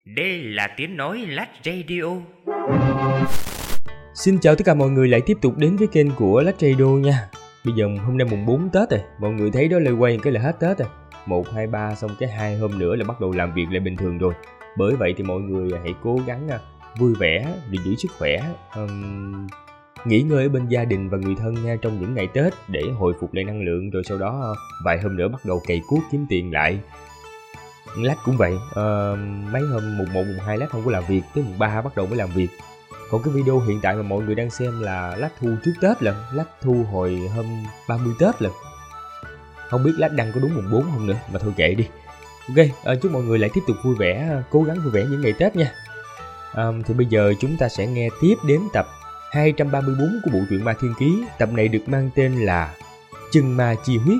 Đây là tiếng nói Lách Radio. Xin chào tất cả mọi người lại tiếp tục đến với kênh của Lách Radio nha. Bây giờ hôm nay mùng 4 Tết rồi, mọi người thấy đó lời quay cái là hết Tết rồi. 1, 2, 3 xong cái 2 hôm nữa là bắt đầu làm việc lại bình thường rồi. Bởi vậy thì mọi người hãy cố gắng vui vẻ để giữ sức khỏe, nghỉ ngơi ở bên gia đình và người thân nha trong những ngày Tết để hồi phục lại năng lượng, rồi sau đó vài hôm nữa bắt đầu cày cuốc kiếm tiền lại. Lách cũng vậy, mấy hôm mùng 1, mùng 2 Lách không có làm việc, tới mùng 3 bắt đầu mới làm việc. Còn cái video hiện tại mà mọi người đang xem là Lách thu trước Tết lần, Lách thu hồi hôm 30 Tết lần. Không biết Lách đăng có đúng mùng 4 không nữa, mà thôi kệ đi. Ok, chúc mọi người lại tiếp tục vui vẻ, cố gắng vui vẻ những ngày Tết nha. Thì bây giờ chúng ta sẽ nghe tiếp đến tập 234 của bộ truyện Ma Thiên Ký. Tập này được mang tên là Chân Ma Chi Huyết.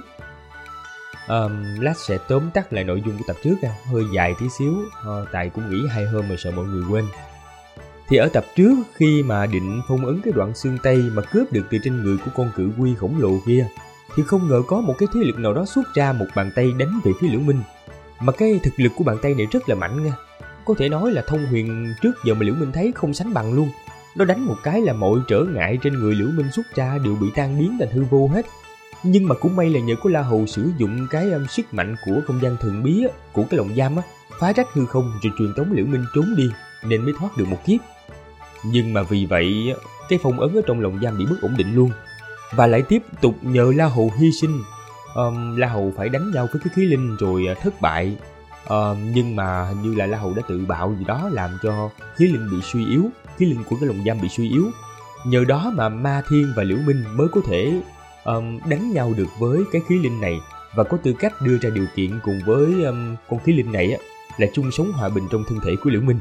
Lách sẽ tóm tắt lại nội dung của tập trước nha, hơi dài tí xíu, tại cũng nghỉ 2 hôm mà sợ mọi người quên. Thì ở tập trước, khi mà định phong ấn cái đoạn xương tay mà cướp được từ trên người của con cự quy khổng lồ kia, thì không ngờ có một cái thế lực nào đó xuất ra một bàn tay đánh về phía Liễu Minh. Mà cái thực lực của bàn tay này rất là mạnh nha, có thể nói là thông huyền trước giờ mà Liễu Minh thấy không sánh bằng luôn. Nó đánh một cái là mọi trở ngại trên người Liễu Minh xuất ra đều bị tan biến thành hư vô hết. Nhưng mà cũng may là nhờ có La Hầu sử dụng cái sức mạnh của không gian thần bí của cái lồng giam phá rách hư không rồi truyền tống Liễu Minh trốn đi, nên mới thoát được một kiếp. Nhưng mà vì vậy cái phong ấn ở trong lồng giam bị bất ổn định luôn, và lại tiếp tục nhờ La Hầu hy sinh. La Hầu phải đánh nhau với cái khí linh rồi thất bại. Nhưng mà hình như là La Hầu đã tự bạo gì đó làm cho khí linh bị suy yếu, khí linh của cái lồng giam bị suy yếu. Nhờ đó mà Ma Thiên và Liễu Minh mới có thể đánh nhau được với cái khí linh này, và có tư cách đưa ra điều kiện cùng với con khí linh này là chung sống hòa bình trong thân thể của Liễu Minh.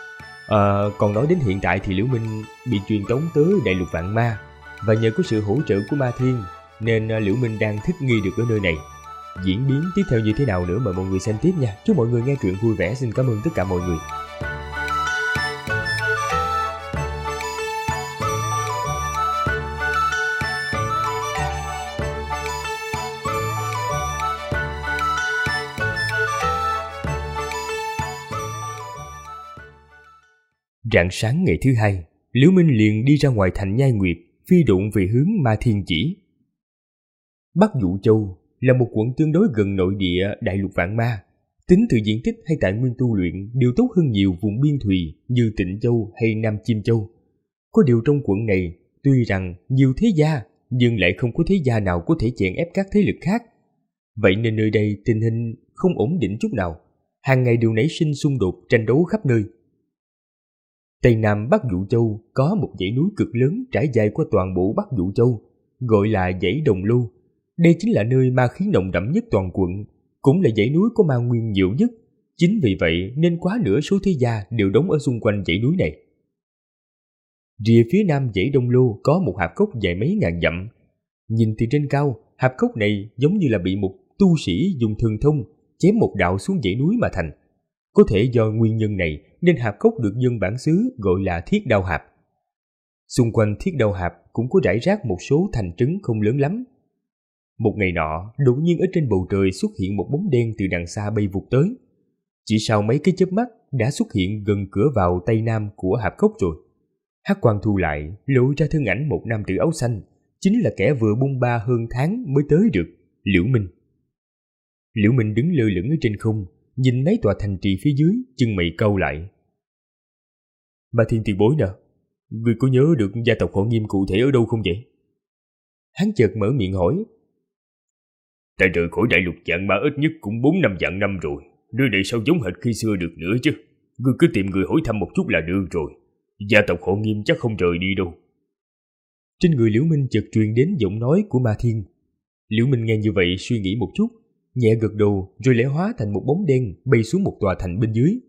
Còn nói đến hiện tại thì Liễu Minh bị truyền tống tới Đại Lục Vạn Ma, và nhờ có sự hỗ trợ của Ma Thiên nên Liễu Minh đang thích nghi được ở nơi này. Diễn biến tiếp theo như thế nào nữa mời mọi người xem tiếp nha. Chúc mọi người nghe truyện vui vẻ. Xin cảm ơn tất cả mọi người. Rạng sáng ngày thứ hai, Liễu Minh liền đi ra ngoài thành Nhai Nguyệt, phi độn về hướng Ma Thiên Chỉ. Bắc Dụ Châu là một quận tương đối gần nội địa Đại Lục Vạn Ma. Tính từ diện tích hay tài nguyên tu luyện đều tốt hơn nhiều vùng biên thùy như Tịnh Châu hay Nam Chiêm Châu. Có điều trong quận này, tuy rằng nhiều thế gia, nhưng lại không có thế gia nào có thể chèn ép các thế lực khác. Vậy nên nơi đây tình hình không ổn định chút nào, hàng ngày đều nảy sinh xung đột tranh đấu khắp nơi. Tây Nam Bắc Dụ Châu có một dãy núi cực lớn trải dài qua toàn bộ Bắc Dụ Châu, gọi là dãy Đồng Lô. Đây chính là nơi ma khí nồng đậm nhất toàn quận, cũng là dãy núi có ma nguyên nhiều nhất. Chính vì vậy nên quá nửa số thế gia đều đóng ở xung quanh dãy núi này. Rìa phía nam dãy Đông Lô có một hạp cốc dài mấy ngàn dặm. Nhìn từ trên cao, hạp cốc này giống như là bị một tu sĩ dùng thần thông chém một đạo xuống dãy núi mà thành. Có thể do nguyên nhân này nên hạp cốc được dân bản xứ gọi là Thiết Đao Hạp. Xung quanh Thiết Đao Hạp cũng có rải rác một số thành trấn không lớn lắm. Một ngày nọ, đột nhiên ở trên bầu trời xuất hiện một bóng đen từ đằng xa bay vụt tới. Chỉ sau mấy cái chớp mắt đã xuất hiện gần cửa vào tây nam của hạp cốc rồi. Hắc quang thu lại, lộ ra thân ảnh một nam tử áo xanh, chính là kẻ vừa bôn ba hơn tháng mới tới được, Liễu Minh. Liễu Minh đứng lơ lửng ở trên không, nhìn mấy tòa thành trì phía dưới, chân mày cau lại. Ma Thiên tiền bối nè, người có nhớ được gia tộc họ Nghiêm cụ thể ở đâu không vậy? Hắn chợt mở miệng hỏi. Ta rời khỏi Đại Lục Vạn Ma ít nhất cũng 4-5 vạn năm rồi, nơi này sao giống hệt khi xưa được nữa chứ? Ngươi cứ tìm người hỏi thăm một chút là được rồi. Gia tộc họ Nghiêm chắc không rời đi đâu. Trên người Liễu Minh chợt truyền đến giọng nói của Ma Thiên. Liễu Minh nghe như vậy suy nghĩ một chút, nhẹ gật đầu rồi lẽ hóa thành một bóng đen bay xuống một tòa thành bên dưới.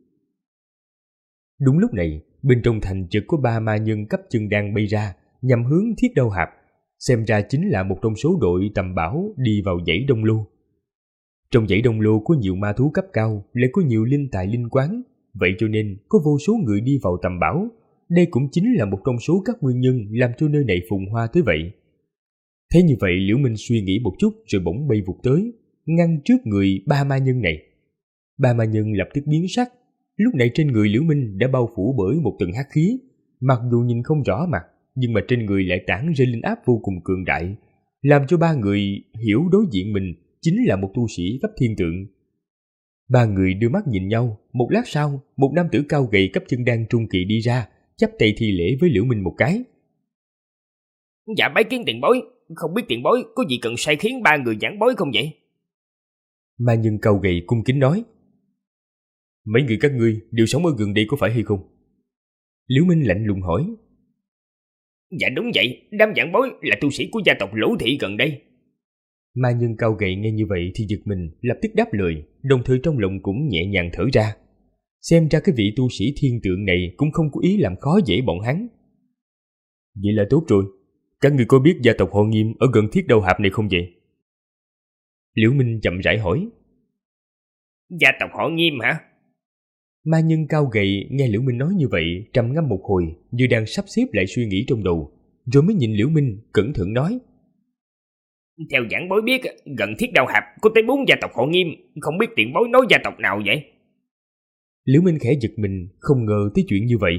Đúng lúc này, bên trong thành chợt có 3 ma nhân cấp chân đang bay ra, nhằm hướng Thiết Đao Hạp. Xem ra chính là một trong số đội tầm bảo đi vào dãy Đông Lô. Trong dãy Đông Lô có nhiều ma thú cấp cao, lại có nhiều linh tài linh quán, vậy cho nên có vô số người đi vào tầm bảo. Đây cũng chính là một trong số các nguyên nhân làm cho nơi này phồn hoa tới vậy. Thế như vậy Liễu Minh suy nghĩ một chút rồi bỗng bay vụt tới, ngăn trước người 3 ma nhân này. 3 ma nhân lập tức biến sắc, Lúc này trên người Liễu Minh đã bao phủ bởi một tầng hắc khí, mặc dù nhìn không rõ mặt, nhưng mà trên người lại tản ra linh áp vô cùng cường đại, làm cho ba người hiểu đối diện mình chính là một tu sĩ cấp thiên tượng. Ba người đưa mắt nhìn nhau, một lát sau, một nam tử cao gầy cấp chân đan trung kỳ đi ra, chắp tay thi lễ với Liễu Minh một cái. Dạ bái kiến tiền bối, không biết tiền bối có gì cần sai khiến ba người giảng bối không vậy? Ma nhân cao gầy cung kính nói. Mấy người các ngươi đều sống ở gần đây có phải hay không? Liễu Minh lạnh lùng hỏi. Dạ đúng vậy, đám giảng bối là tu sĩ của gia tộc Lỗ Thị gần đây. Ma nhân cao gầy nghe như vậy thì giật mình, lập tức đáp lời, đồng thời trong lòng cũng nhẹ nhàng thở ra. Xem ra cái vị tu sĩ thiên tượng này cũng không có ý làm khó dễ bọn hắn. Vậy là tốt rồi. Các người có biết gia tộc họ Nghiêm ở gần Thiết Đao Hạp này không vậy? Liễu Minh chậm rãi hỏi. Gia tộc họ Nghiêm hả? Ma nhân cao gầy nghe Liễu Minh nói như vậy, trầm ngâm một hồi, như đang sắp xếp lại suy nghĩ trong đầu, rồi mới nhìn Liễu Minh cẩn thận nói. Theo giảng bối biết, gần Thiết Đao Hạp có tới 4 gia tộc họ Nghiêm, không biết tiền bối nói gia tộc nào vậy? Liễu Minh khẽ giật mình, không ngờ tới chuyện như vậy.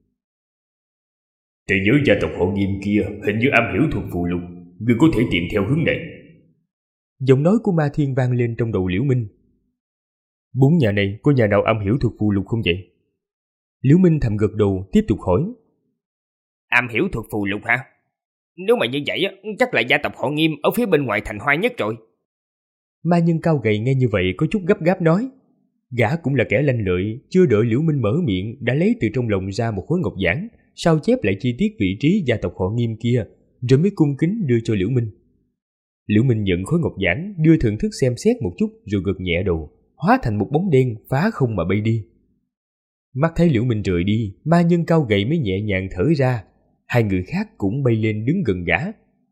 Ta nhớ gia tộc họ Nghiêm kia hình như am hiểu thuật phù lục, ngươi có thể tìm theo hướng này. Giọng nói của Ma Thiên vang lên trong đầu Liễu Minh. 4 nhà này có nhà nào am hiểu thuật phù lục không vậy? Liễu Minh thầm gật đầu, tiếp tục hỏi. Am hiểu thuật phù lục hả? Nếu mà như vậy chắc là gia tộc họ Nghiêm ở phía bên ngoài thành Hoa Nhất rồi. Ma nhân cao gầy nghe như vậy có chút gấp gáp nói. Gã cũng là kẻ lanh lợi, chưa đợi Liễu Minh mở miệng đã lấy từ trong lòng ra một khối ngọc giản, sao chép lại chi tiết vị trí gia tộc họ Nghiêm kia, rồi mới cung kính đưa cho Liễu Minh. Liễu Minh nhận khối ngọc giản, đưa thưởng thức xem xét một chút rồi gật nhẹ đầu, hóa thành một bóng đen phá không mà bay đi. Mắt thấy Liễu Minh rời đi, ma nhân cao gầy mới nhẹ nhàng thở ra. Hai người khác cũng bay lên đứng gần gã.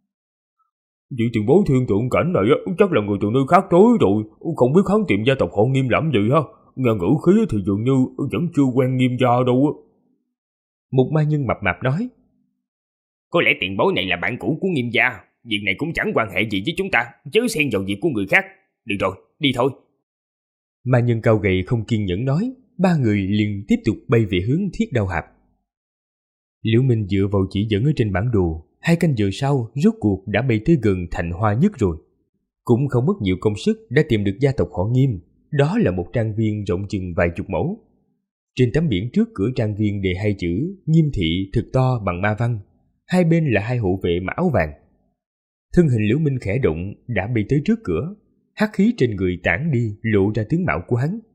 Vị tiền bối thiên tượng cảnh này chắc là người từ nơi khác tới rồi, không biết hắn tìm gia tộc họ Nghiêm làm gì ha. Nghe ngữ khí thì dường như vẫn chưa quen Nghiêm gia đâu. Một ma nhân mập mạp nói. Có lẽ tiền bối này là bạn cũ của Nghiêm gia, việc này cũng chẳng quan hệ gì với chúng ta, chớ xen vào việc của người khác. Được rồi, đi thôi. Ma nhân cao gầy không kiên nhẫn nói. Ba người liền tiếp tục bay về hướng Thiết Đao Hạp. Liễu Minh dựa vào chỉ dẫn ở trên bản đồ, 2 canh giờ sau rốt cuộc đã bay tới gần thành Hoa Nhất rồi. Cũng không mất nhiều công sức đã tìm được gia tộc họ Nghiêm. Đó là một trang viên rộng chừng vài chục mẫu. Trên tấm biển trước cửa trang viên đề 2 chữ Nghiêm Thị thực to bằng ma văn. Hai bên là 2 hộ vệ mặc áo vàng. Thân hình Liễu Minh khẽ động đã bay tới trước cửa. Hắc khí trên người tản đi, lộ ra tướng mạo của hắn.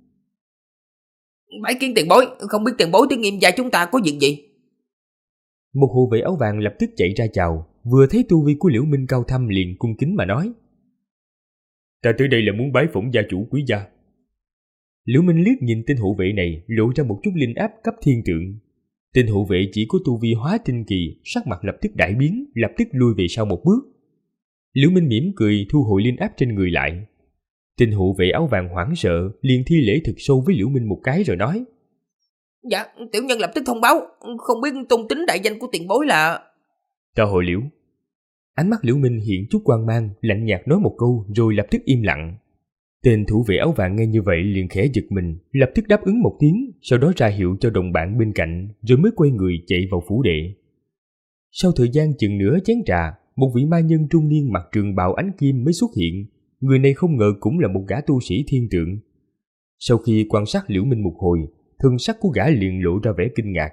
Bái kiến tiền bối, không biết tiền bối tới Nghiêm gia chúng ta có việc gì? Một hộ vệ áo vàng lập tức chạy ra chào, vừa thấy tu vi của Liễu Minh cao thâm liền cung kính mà nói. Ta tới đây là muốn bái phỏng gia chủ quý gia. Liễu Minh liếc nhìn tên hộ vệ này, lộ ra một chút linh áp cấp thiên tượng. Tên hộ vệ chỉ có tu vi hóa tinh kỳ, sắc mặt lập tức đại biến, lập tức lui về sau một bước. Liễu Minh mỉm cười thu hồi linh áp trên người lại. Tên hộ vệ áo vàng hoảng sợ, liền thi lễ thật sâu với Liễu Minh một cái rồi nói. Dạ, tiểu nhân lập tức thông báo, không biết tôn tính đại danh của tiền bối là... Ta họ Liễu. Ánh mắt Liễu Minh hiện chút quang mang, lạnh nhạt nói một câu rồi lập tức im lặng. Tên thủ vệ áo vàng nghe như vậy liền khẽ giật mình, lập tức đáp ứng một tiếng, sau đó ra hiệu cho đồng bạn bên cạnh, rồi mới quay người chạy vào phủ đệ. Sau thời gian chừng nửa chén trà, một vị ma nhân trung niên mặc trường bào ánh kim mới xuất hiện. Người này không ngờ cũng là một gã tu sĩ thiên tượng. Sau khi quan sát Liễu Minh một hồi, thân sắc của gã liền lộ ra vẻ kinh ngạc.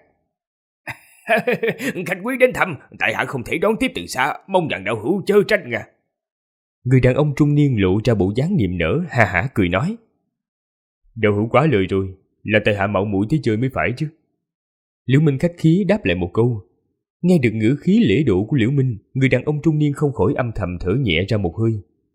Khách quý đến thăm, tại hạ không thể đón tiếp từ xa, mong rằng đạo hữu chớ trách nha. Người đàn ông trung niên lộ ra bộ dáng niềm nở, ha hả cười nói. Đạo hữu quá lời rồi, là tại hạ mạo muội tới chơi mới phải chứ. Liễu Minh khách khí đáp lại một câu. Nghe được ngữ khí lễ độ của Liễu Minh, người đàn ông trung niên không khỏi âm thầm thở nhẹ ra một hơi.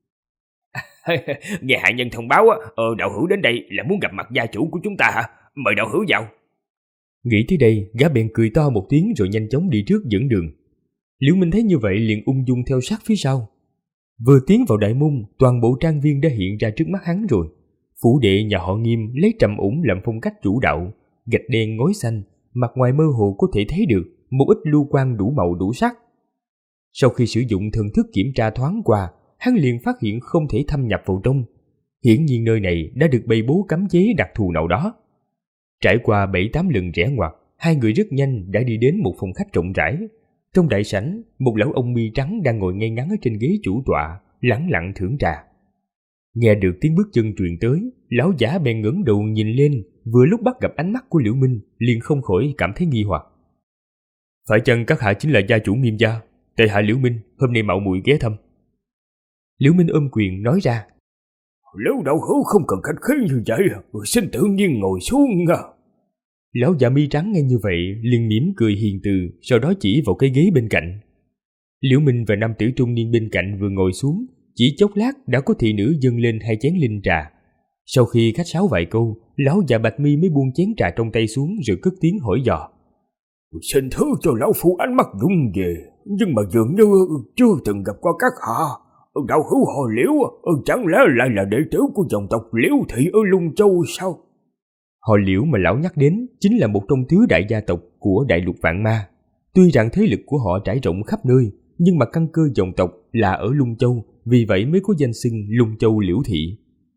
Nghe hạ nhân thông báo, đạo hữu đến đây là muốn gặp mặt gia chủ của chúng ta hả? Mời đạo hữu vào. Nghĩ tới đây, gã bèn cười to một tiếng rồi nhanh chóng đi trước dẫn đường. Liễu Minh thấy như vậy liền ung dung theo sát phía sau. Vừa tiến vào đại môn, toàn bộ trang viên đã hiện ra trước mắt hắn rồi. Phủ đệ nhà họ Nghiêm lấy trầm ổn làm phong cách chủ đạo, gạch đen ngói xanh, mặt ngoài mơ hồ có thể thấy được một ít lưu quang đủ màu đủ sắc. Sau khi sử dụng thần thức kiểm tra thoáng qua, hắn liền phát hiện không thể thâm nhập vào trong. Hiển nhiên nơi này đã được bày bố cấm chế đặc thù nào đó. Trải qua 7-8 lần rẽ ngoặt, hai người rất nhanh đã đi đến một phòng khách rộng rãi. Trong đại sảnh, một lão ông mi trắng đang ngồi ngay ngắn ở trên ghế chủ tọa, lẳng lặng thưởng trà. Nghe được tiếng bước chân truyền tới, lão giả bèn ngẩng đầu nhìn lên, vừa lúc bắt gặp ánh mắt của Liễu Minh, liền không khỏi cảm thấy nghi hoặc. Phải chăng các hạ chính là gia chủ Nghiêm gia? Tại hạ Liễu Minh, hôm nay mạo muội ghé thăm. Liễu Minh ôm quyền nói ra. Liễu đạo hữu không cần khách khí như vậy, xin tự nhiên ngồi xuống. Lão già mi trắng nghe như vậy liền mỉm cười hiền từ, sau đó chỉ vào cái ghế bên cạnh. Liễu Minh và nam tử trung niên bên cạnh vừa ngồi xuống, chỉ chốc lát đã có thị nữ dâng lên 2 chén linh trà. Sau khi khách sáo vài câu, lão già bạch mi mới buông chén trà trong tay xuống rồi cất tiếng hỏi dò. Xin thứ cho lão phu ánh mắt rung về, nhưng mà dường như chưa từng gặp qua các hạ. Đạo hữu họ Liễu, chẳng lẽ lại là đệ tử của dòng tộc Liễu thị ở Lung Châu sao? Họ Liễu mà lão nhắc đến chính là một trong tứ đại gia tộc của đại lục Vạn Ma. Tuy rằng thế lực của họ trải rộng khắp nơi, nhưng mà căn cơ dòng tộc là ở Lung Châu, vì vậy mới có danh xưng Lung Châu Liễu thị.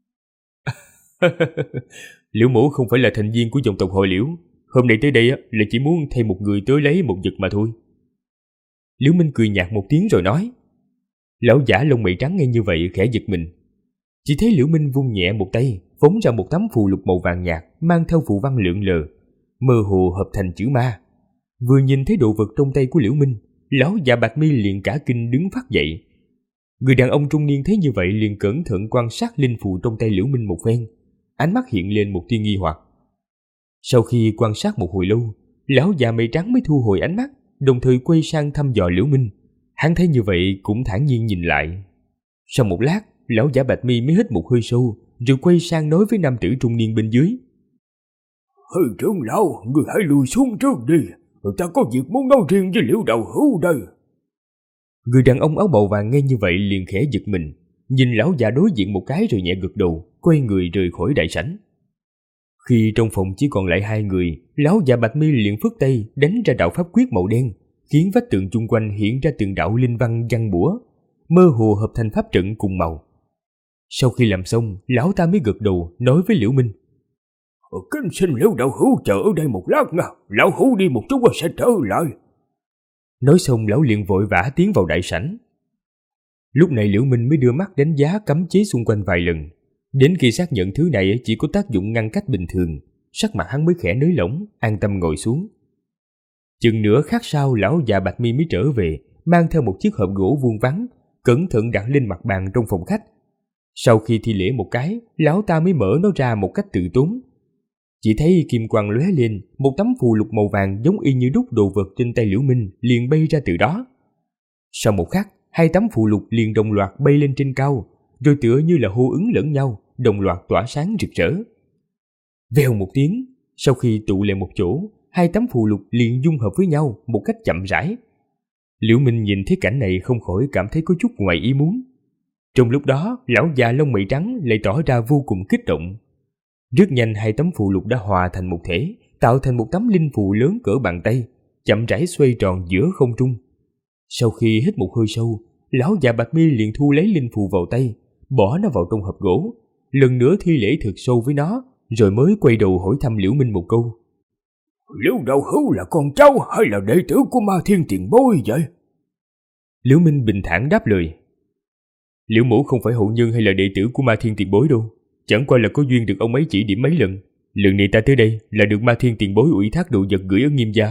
Liễu mẫu không phải là thành viên của dòng tộc họ Liễu, hôm nay tới đây là chỉ muốn thay một người tới lấy một vật mà thôi. Liễu Minh cười nhạt một tiếng rồi nói. Lão giả lông mày trắng nghe như vậy khẽ giật mình. Chỉ thấy Liễu Minh vung nhẹ một tay, phóng ra một tấm phù lục màu vàng nhạt mang theo phù văn lượn lờ, mơ hồ hợp thành chữ ma. Vừa nhìn thấy đồ vật trong tay của Liễu Minh, lão già bạch mi liền cả kinh đứng phát dậy. Người đàn ông trung niên thấy như vậy liền cẩn thận quan sát linh phù trong tay Liễu Minh một phen, ánh mắt hiện lên một tia nghi hoặc. Sau khi quan sát một hồi lâu, lão già mày trắng mới thu hồi ánh mắt, đồng thời quay sang thăm dò Liễu Minh. Hắn thấy như vậy cũng thản nhiên nhìn lại. Sau một lát, lão giả bạch mi mới hít một hơi sâu, rồi quay sang nói với nam tử trung niên bên dưới. Trưởng lão, người hãy lùi xuống trước đi, ta có việc muốn nói riêng với Liễu đạo hữu đây. Người đàn ông áo bào vàng nghe như vậy liền khẽ giật mình, nhìn lão già đối diện một cái rồi nhẹ gật đầu, quay người rời khỏi đại sảnh. Khi trong phòng chỉ còn lại 2 người, lão già bạch mi liền phất tay đánh ra đạo pháp quyết màu đen, khiến vách tường chung quanh hiện ra từng đạo linh văn giăng bủa, mơ hồ hợp thành pháp trận cùng màu. Sau khi làm xong, lão ta mới gật đầu nói với Liễu Minh. Kính xin Liễu đạo hữu chờ ở đây một lát nha, lão hữu đi một chút và sẽ trở lại. Nói xong lão liền vội vã tiến vào đại sảnh. Lúc này Liễu Minh mới đưa mắt đánh giá cấm chế xung quanh vài lần. Đến khi xác nhận thứ này chỉ có tác dụng ngăn cách bình thường, sắc mặt hắn mới khẽ nới lỏng, an tâm ngồi xuống. Chừng nửa khắc sau, lão già bạch mi mới trở về, mang theo một chiếc hộp gỗ vuông vắn, cẩn thận đặt lên mặt bàn trong phòng khách. Sau khi thi lễ một cái, lão ta mới mở nó ra một cách tự tốn. Chỉ thấy kim quang lóe lên, một tấm phù lục màu vàng giống y như đúc đồ vật trên tay Liễu Minh liền bay ra từ đó. Sau một khắc, 2 tấm phù lục liền đồng loạt bay lên trên cao, rồi tựa như là hô ứng lẫn nhau, đồng loạt tỏa sáng rực rỡ. Vèo một tiếng, sau khi tụ lại một chỗ, 2 tấm phù lục liền dung hợp với nhau một cách chậm rãi. Liễu Minh nhìn thấy cảnh này không khỏi cảm thấy có chút ngoài ý muốn. Trong lúc đó, lão già lông mày trắng lại tỏ ra vô cùng kích động. Rất nhanh 2 tấm phù lục đã hòa thành một thể, tạo thành một tấm linh phù lớn cỡ bàn tay, chậm rãi xoay tròn giữa không trung. Sau khi hít một hơi sâu, lão già bạch mi liền thu lấy linh phù vào tay, bỏ nó vào trong hộp gỗ, lần nữa thi lễ thật sâu với nó, rồi mới quay đầu hỏi thăm Liễu Minh một câu. Liễu đạo hữu là con cháu hay là đệ tử của Ma Thiên tiền bối vậy? Liễu Minh bình thản đáp lời. Liễu mẫu không phải hậu nhân hay là đệ tử của Ma Thiên tiền bối đâu, chẳng qua là có duyên được ông ấy chỉ điểm mấy lần. Lần này ta tới đây là được Ma Thiên tiền bối ủy thác đồ vật gửi ở Nghiêm gia.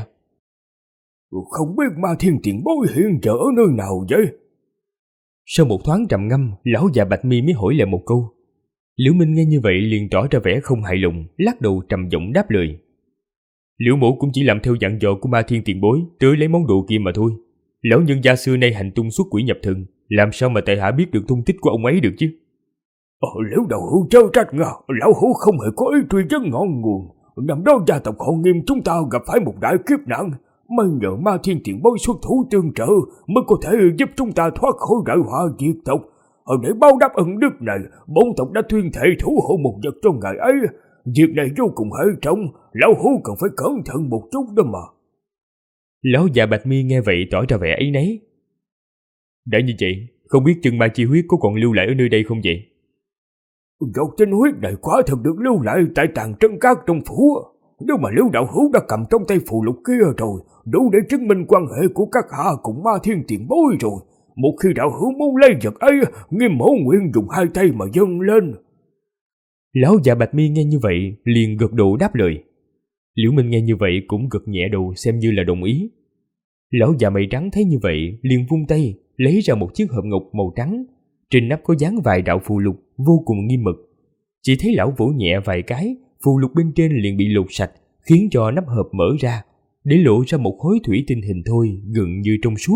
Không biết Ma Thiên tiền bối hiện giờ ở nơi nào vậy? Sau một thoáng trầm ngâm, lão già bạch mi mới hỏi lại một câu. Liễu Minh nghe như vậy liền tỏ ra vẻ không hài lòng, lắc đầu trầm giọng đáp lời. Liễu mẫu cũng chỉ làm theo dặn dò của Ma Thiên tiền bối, tới lấy món đồ kia mà thôi. Lão nhân gia xưa nay hành tung xuất quỷ nhập thần, làm sao mà tại hạ biết được tung tích của ông ấy được chứ? Liễu đạo hữu chớ trách ngờ, lão hữu không hề có ý truy vấn ngọn nguồn. Năm đó gia tộc họ Nghiêm chúng ta gặp phải một đại kiếp nạn, may nhờ Ma Thiên tiền bối xuất thủ tương trợ mới có thể giúp chúng ta thoát khỏi đại họa diệt tộc. Để báo đáp ân đức này, bổn tộc đã tuyên thệ thủ hộ một vật cho ngài ấy. Việc này vô cùng hệ trọng, lão hữu cần phải cẩn thận một chút đó mà. Lão già bạch mi nghe vậy tỏ ra vẻ áy náy. Đã như vậy, không biết chân ma chi huyết có còn lưu lại ở nơi đây không vậy? Giọt tinh huyết này quả thật được lưu lại tại tàn trân cát trong phủ. Nếu mà Liễu đạo hữu đã cầm trong tay phù lục kia rồi, đủ để chứng minh quan hệ của các hạ cùng Ma Thiên tiền bối rồi. Một khi đạo hữu muốn lấy vật ấy, Nghiêm mẫu nguyện dùng hai tay mà dâng lên. Lão già Bạch Mi nghe như vậy liền gật đầu đáp lời. Liễu Minh nghe như vậy cũng gật nhẹ đầu xem như là đồng ý. Lão già mày trắng thấy như vậy liền vung tay lấy ra một chiếc hộp ngọc màu trắng, trên nắp có dán vài đạo phù lục vô cùng nghiêm mật. Chỉ thấy lão vỗ nhẹ vài cái, phù lục bên trên liền bị lột sạch, khiến cho nắp hộp mở ra, để lộ ra một khối thủy tinh hình thoi gần như trong suốt.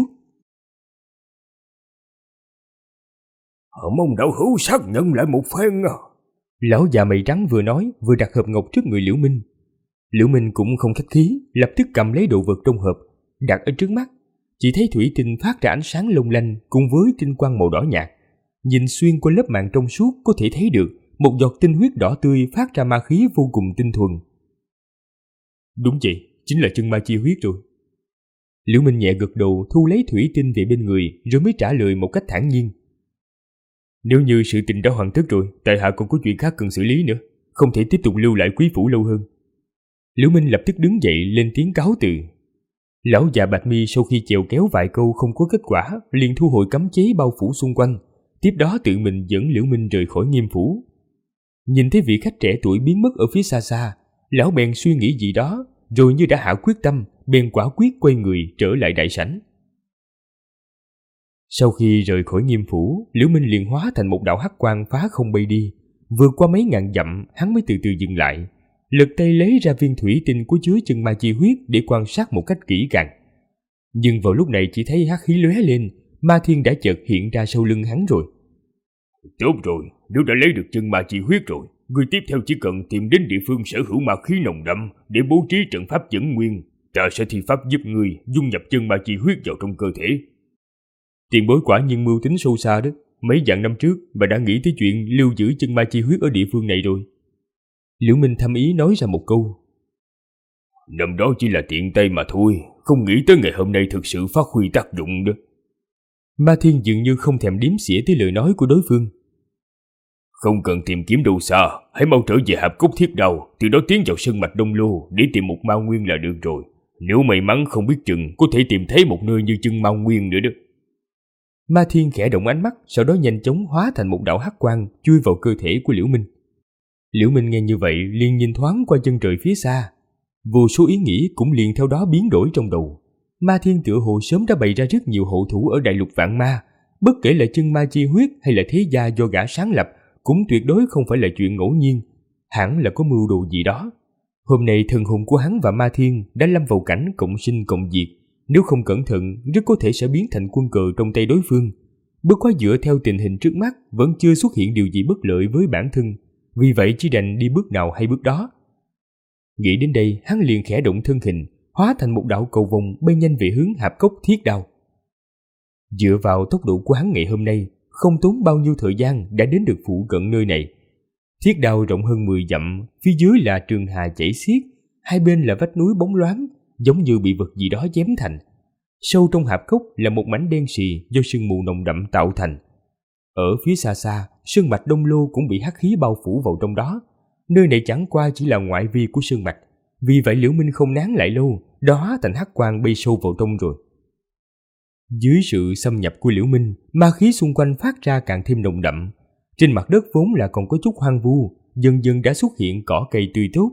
Mong đạo hữu xác nhận lại một phen. Lão già mày trắng vừa nói vừa đặt hộp ngọc trước người Liễu Minh. Liễu Minh cũng không khách khí, lập tức cầm lấy đồ vật trong hộp, đặt ở trước mắt. Chỉ thấy thủy tinh phát ra ánh sáng long lanh cùng với tinh quang màu đỏ nhạt. Nhìn xuyên qua lớp màng trong suốt có thể thấy được một giọt tinh huyết đỏ tươi phát ra ma khí vô cùng tinh thuần. Đúng vậy, chính là chân ma chi huyết rồi. Liễu Minh nhẹ gật đầu thu lấy thủy tinh về bên người rồi mới trả lời một cách thản nhiên. Nếu như sự tình đã hoàn tất rồi, tại hạ còn có chuyện khác cần xử lý nữa, không thể tiếp tục lưu lại quý phủ lâu hơn. Liễu Minh lập tức đứng dậy lên tiếng cáo từ. Lão già Bạch Mi sau khi chèo kéo vài câu không có kết quả, liền thu hồi cấm chế bao phủ xung quanh, tiếp đó tự mình dẫn Liễu Minh rời khỏi Nghiêm phủ. Nhìn thấy vị khách trẻ tuổi biến mất ở phía xa xa, lão bèn suy nghĩ gì đó, rồi như đã hạ quyết tâm, bèn quả quyết quay người trở lại đại sảnh. Sau khi rời khỏi Nghiêm phủ, Liễu Minh liền hóa thành một đạo hắc quang phá không bay đi. Vượt qua mấy ngàn dặm, hắn mới từ từ dừng lại, lật tay lấy ra viên thủy tinh có chứa chân ma chi huyết để quan sát một cách kỹ càng. Nhưng vào lúc này chỉ thấy hắc khí lóe lên, Ma Thiên đã chợt hiện ra sau lưng hắn rồi. Tốt rồi, nếu đã lấy được chân ma chi huyết rồi, người tiếp theo chỉ cần tìm đến địa phương sở hữu ma khí nồng đậm để bố trí trận pháp dẫn nguyên. Ta sẽ thi pháp giúp người dung nhập chân ma chi huyết vào trong cơ thể. Tiền bối quả nhiên mưu tính sâu xa đó. Mấy vạn năm trước bà đã nghĩ tới chuyện lưu giữ chân ma chi huyết ở địa phương này rồi. Liễu Minh thầm ý nói ra một câu. Năm đó chỉ là tiện tay mà thôi, không nghĩ tới ngày hôm nay thực sự phát huy tác dụng đó. Ma Thiên dường như không thèm đếm xỉa tới lời nói của đối phương. Không cần tìm kiếm đâu xa, hãy mau trở về Hạp Cốc Thiết Đao, từ đó tiến vào sơn mạch Đông Lô để tìm một ma nguyên là được rồi. Nếu may mắn không biết chừng có thể tìm thấy một nơi như chân ma nguyên nữa đó. Ma Thiên khẽ động ánh mắt, sau đó nhanh chóng hóa thành một đạo hắc quang chui vào cơ thể của Liễu Minh. Liễu Minh nghe như vậy liền nhìn thoáng qua chân trời phía xa, vô số ý nghĩ cũng liền theo đó biến đổi trong đầu. Ma Thiên tựa hồ sớm đã bày ra rất nhiều hộ thủ ở đại lục vạn ma, bất kể là chân ma chi huyết hay là thế gia do gã sáng lập, cũng tuyệt đối không phải là chuyện ngẫu nhiên, hẳn là có mưu đồ gì đó. Hôm nay thần hồn của hắn và Ma Thiên đã lâm vào cảnh cộng sinh cộng diệt, nếu không cẩn thận rất có thể sẽ biến thành quân cờ trong tay đối phương. Bất quá dựa theo tình hình trước mắt vẫn chưa xuất hiện điều gì bất lợi với bản thân, vì vậy chỉ đành đi bước nào hay bước đó. Nghĩ đến đây, hắn liền khẽ động thân hình, hóa thành một đạo cầu vồng bay nhanh về hướng Hạp Cốc Thiết Đao. Dựa vào tốc độ của hắn ngày hôm nay, không tốn bao nhiêu thời gian đã đến được phụ cận nơi này. Thiết Đao rộng hơn 10 dặm, phía dưới là trường hà chảy xiết, hai bên là vách núi bóng loáng, giống như bị vật gì đó chém thành. Sâu trong hạp cốc là một mảnh đen sì do sương mù nồng đậm tạo thành. Ở phía xa xa, sơn mạch Đông Lô cũng bị hắc khí bao phủ vào trong đó. Nơi này chẳng qua chỉ là ngoại vi của sơn mạch, vì vậy Liễu Minh không nán lại lâu, đã hóa thành hắc quang bay sâu vào trong rồi. Dưới sự xâm nhập của Liễu Minh, ma khí xung quanh phát ra càng thêm nồng đậm. Trên mặt đất vốn là còn có chút hoang vu, dần dần đã xuất hiện cỏ cây tươi tốt.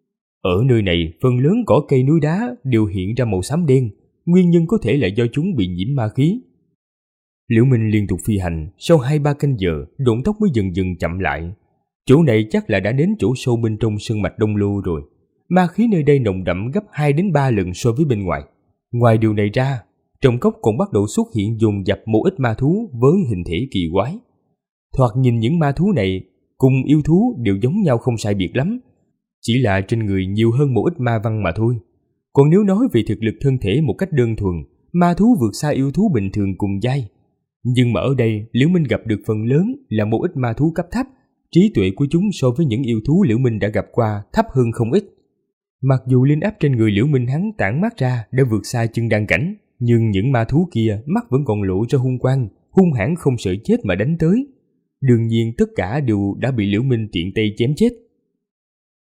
Ở nơi này, phần lớn cỏ cây núi đá đều hiện ra màu xám đen, nguyên nhân có thể là do chúng bị nhiễm ma khí. Liễu Minh liên tục phi hành, sau 2-3 canh giờ, động tốc mới dần dần chậm lại. Chỗ này chắc là đã đến chỗ sâu bên trong sơn mạch Đông Lô rồi. Ma khí nơi đây nồng đậm gấp 2 đến 3 lần so với bên ngoài. Ngoài điều này ra, trong cốc còn bắt đầu xuất hiện dồn dập một ít ma thú với hình thể kỳ quái. Thoạt nhìn những ma thú này cùng yêu thú đều giống nhau không sai biệt lắm, chỉ là trên người nhiều hơn một ít ma văn mà thôi. Còn nếu nói về thực lực thân thể một cách đơn thuần, ma thú vượt xa yêu thú bình thường cùng giai. Nhưng mà ở đây, Liễu Minh gặp được phần lớn là một ít ma thú cấp thấp, trí tuệ của chúng so với những yêu thú Liễu Minh đã gặp qua thấp hơn không ít. Mặc dù linh áp trên người Liễu Minh hắn tản mát ra đã vượt xa chân đan cảnh, nhưng những ma thú kia mắt vẫn còn lộ ra hung quang, hung hãn không sợ chết mà đánh tới. Đương nhiên tất cả đều đã bị Liễu Minh tiện tay chém chết.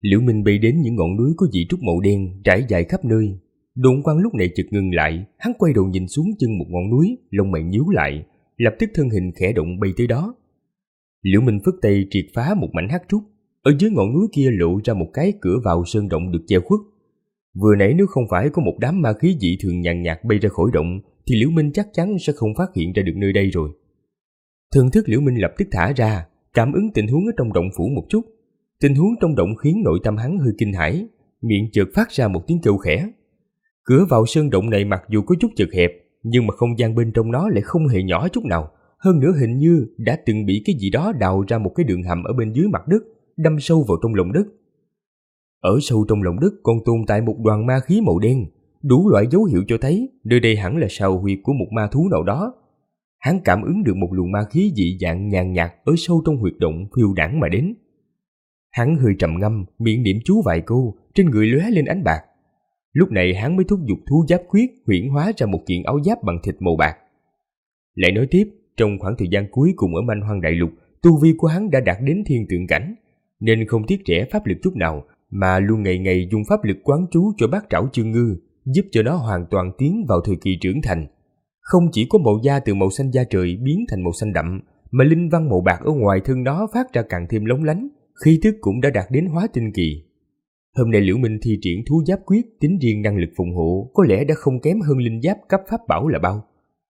Liễu Minh bay đến những ngọn núi có dị trúc màu đen trải dài khắp nơi. Độn Quang lúc này chợt ngừng lại, hắn quay đầu nhìn xuống chân một ngọn núi, lông mày nhíu lại, lập tức thân hình khẽ động bay tới đó. Liễu Minh phất tay triệt phá một mảnh hắc trúc, ở dưới ngọn núi kia lộ ra một cái cửa vào sơn động được che khuất. Vừa nãy nếu không phải có một đám ma khí dị thường nhàn nhạt bay ra khỏi động, thì Liễu Minh chắc chắn sẽ không phát hiện ra được nơi đây rồi. Thần thức Liễu Minh lập tức thả ra, cảm ứng tình huống ở trong động phủ một chút. Tình huống trong động khiến nội tâm hắn hơi kinh hãi, miệng chợt phát ra một tiếng kêu khẽ. Cửa vào sơn động này mặc dù có chút chật hẹp, nhưng mà không gian bên trong nó lại không hề nhỏ chút nào. Hơn nữa hình như đã từng bị cái gì đó đào ra một cái đường hầm ở bên dưới mặt đất, đâm sâu vào trong lòng đất. Ở sâu trong lòng đất còn tồn tại một đoàn ma khí màu đen, đủ loại dấu hiệu cho thấy nơi đây hẳn là sào huyệt của một ma thú nào đó. Hắn cảm ứng được một luồng ma khí dị dạng nhàn nhạt ở sâu trong huyệt động phiêu đãng mà đến. Hắn hơi trầm ngâm, miệng niệm chú vài câu, trên người lóe lên ánh bạc. Lúc này hắn mới thúc giục thú giáp quyết huyễn hóa ra một kiện áo giáp bằng thịt màu bạc. Lại nói tiếp, trong khoảng thời gian cuối cùng ở Manh Hoang Đại Lục, tu vi của hắn đã đạt đến thiên tượng cảnh, nên không tiếc rẻ pháp lực chút nào, mà luôn ngày ngày dùng pháp lực quán chú cho bát trảo chương ngư, giúp cho nó hoàn toàn tiến vào thời kỳ trưởng thành. Không chỉ có màu da từ màu xanh da trời biến thành màu xanh đậm, mà linh văn màu bạc ở ngoài thân nó phát ra càng thêm lóng lánh, khí tức cũng đã đạt đến hóa tinh kỳ. Hôm nay Liễu Minh thi triển thú giáp quyết, tính riêng năng lực phòng hộ có lẽ đã không kém hơn linh giáp cấp pháp bảo là bao.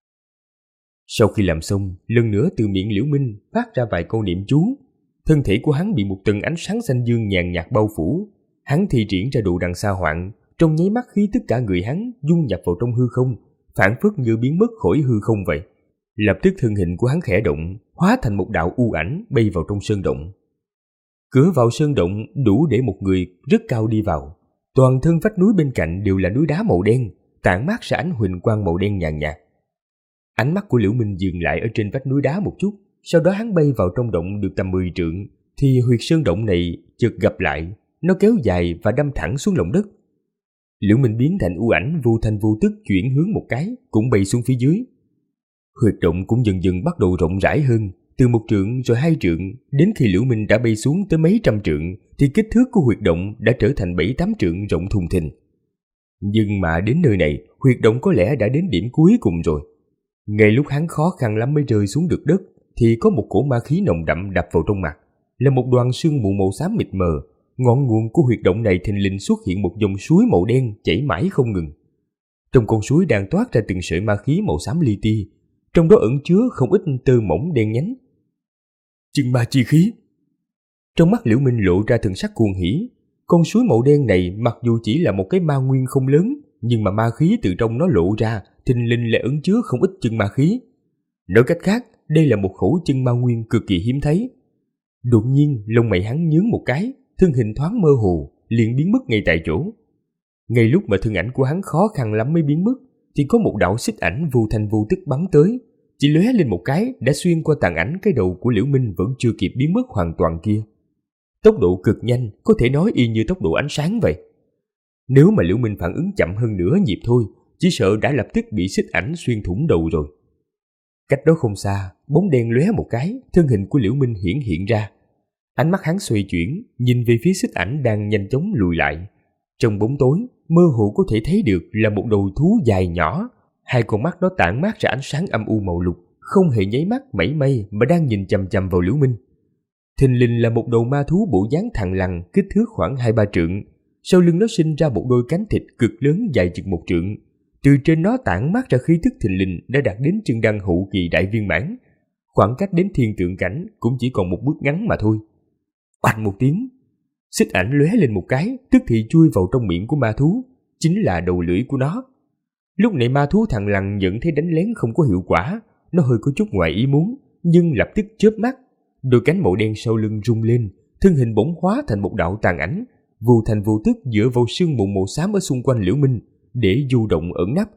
Sau khi làm xong, lần nữa từ miệng Liễu Minh phát ra vài câu niệm chú. Thân thể của hắn bị một tầng ánh sáng xanh dương nhàn nhạt bao phủ. Hắn thi triển ra độ đằng xa hoạn, trong nháy mắt khí tất cả người hắn dung nhập vào trong hư không, phảng phất như biến mất khỏi hư không vậy. Lập tức thân hình của hắn khẽ động, hóa thành một đạo u ảnh bay vào trong sơn động. Cửa vào sơn động đủ để một người rất cao đi vào. Toàn thân vách núi bên cạnh đều là núi đá màu đen, tản mát ra ánh huỳnh quang màu đen nhàn nhạt. Ánh mắt của Liễu Minh dừng lại ở trên vách núi đá một chút, sau đó hắn bay vào trong động được tầm 10 trượng, thì huyệt sơn động này chợt gập lại, nó kéo dài và đâm thẳng xuống lòng đất. Liễu Minh biến thành u ảnh vô thanh vô tức chuyển hướng một cái, cũng bay xuống phía dưới. Huyệt động cũng dần dần bắt đầu rộng rãi hơn, từ 1 trượng rồi 2 trượng, đến khi Liễu Minh đã bay xuống tới mấy trăm trượng, thì kích thước của huyệt động đã trở thành 7-8 trượng rộng thùng thình. Nhưng mà đến nơi này, huyệt động có lẽ đã đến điểm cuối cùng rồi. Ngay lúc hắn khó khăn lắm mới rơi xuống được đất, thì có một cỗ ma khí nồng đậm đập vào trong mặt, là một đoàn sương mù màu xám mịt mờ. Ngọn nguồn của huyệt động này thình lình xuất hiện một dòng suối màu đen chảy mãi không ngừng. Trong con suối đang toát ra từng sợi ma khí màu xám li ti, trong đó ẩn chứa không ít tơ mỏng đen nhánh. Chân ma chi khí. Trong mắt Liễu Minh lộ ra thần sắc cuồng hỉ. Con suối màu đen này mặc dù chỉ là một cái ma nguyên không lớn, nhưng mà ma khí từ trong nó lộ ra thình lình lại ẩn chứa không ít chân ma khí. Nói cách khác, đây là một khẩu chân ma nguyên cực kỳ hiếm thấy. Đột nhiên lông mày hắn nhướng một cái, thân hình thoáng mơ hồ, liền biến mất ngay tại chỗ. Ngay lúc mà thân ảnh của hắn khó khăn lắm mới biến mất, thì có một đạo xích ảnh vô thanh vô tức bắn tới, chỉ lóe lên một cái đã xuyên qua tàn ảnh cái đầu của Liễu Minh vẫn chưa kịp biến mất hoàn toàn kia. Tốc độ cực nhanh, có thể nói y như tốc độ ánh sáng vậy. Nếu mà Liễu Minh phản ứng chậm hơn nửa nhịp thôi, chỉ sợ đã lập tức bị xích ảnh xuyên thủng đầu rồi. Cách đó không xa, bóng đen lóe một cái, thân hình của Liễu Minh hiển hiện ra. Ánh mắt hắn xoay chuyển, nhìn về phía xích ảnh đang nhanh chóng lùi lại. Trong bóng tối, mơ hồ có thể thấy được là một đầu thú dài nhỏ, hai con mắt nó tản mát ra ánh sáng âm u màu lục, không hề nháy mắt mảy may mà đang nhìn chằm chằm vào Liễu Minh. Thình lình là một đầu ma thú bộ dáng thằn lằn, kích thước khoảng 2-3 trượng. Sau lưng nó sinh ra một đôi cánh thịt cực lớn dài chừng 1 trượng. Từ trên nó tản mát ra khí tức thình lình đã đạt đến chân đăng hậu kỳ đại viên mãn. Khoảng cách đến thiên tượng cảnh cũng chỉ còn một bước ngắn mà thôi. Oanh một tiếng, xích ảnh lóe lên một cái, tức thì chui vào trong miệng của ma thú, chính là đầu lưỡi của nó. Lúc này ma thú thằn lằn nhận thấy đánh lén không có hiệu quả, nó hơi có chút ngoài ý muốn, nhưng lập tức chớp mắt, đôi cánh màu đen sau lưng rung lên, thân hình bỗng hóa thành một đạo tàn ảnh, vô thành vô tức dựa vào sương mù màu xám ở xung quanh Liễu Minh để du động ẩn nấp.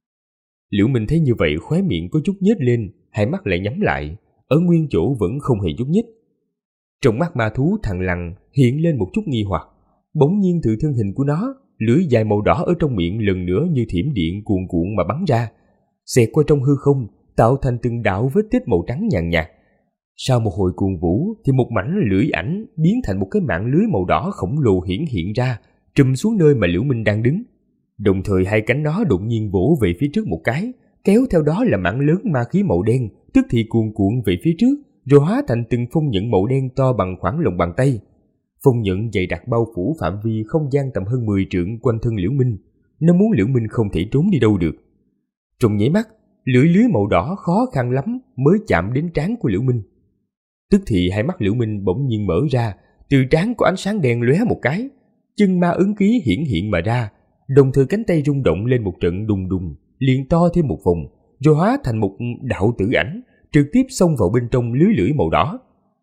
Liễu Minh thấy như vậy, khóe miệng có chút nhếch lên, hai mắt lại nhắm lại, ở nguyên chỗ vẫn không hề nhúc nhích. Trong mắt ma thú thằn lằn hiện lên một chút nghi hoặc, bỗng nhiên từ thân hình của nó, lưỡi dài màu đỏ ở trong miệng lần nữa như thiểm điện cuồn cuộn mà bắn ra, xẹt qua trong hư không, tạo thành từng đạo vết tích màu trắng nhàn nhạt. Sau một hồi cuồng vũ thì một mảnh lưỡi ảnh biến thành một cái mạng lưới màu đỏ khổng lồ hiện ra, trùm xuống nơi mà Liễu Minh đang đứng. Đồng thời hai cánh nó đột nhiên vỗ về phía trước một cái, kéo theo đó là mảng lớn ma khí màu đen, tức thì cuồn cuộn về phía trước, rồi hóa thành từng phong nhẫn màu đen to bằng khoảng lòng bàn tay. Phong nhẫn dày đặc bao phủ phạm vi không gian tầm hơn 10 trượng quanh thân Liễu Minh, nó muốn Liễu Minh không thể trốn đi đâu được. Trong nháy mắt, lưỡi màu đỏ khó khăn lắm mới chạm đến trán của Liễu Minh. Tức thì hai mắt Liễu Minh bỗng nhiên mở ra, từ trán có ánh sáng đen lóe một cái, chân ma ấn ký hiện mà ra, đồng thời cánh tay rung động lên một trận đùng đùng, liền to thêm một vòng, rồi hóa thành một đạo tử ảnh, trực tiếp xông vào bên trong lưỡi màu đỏ.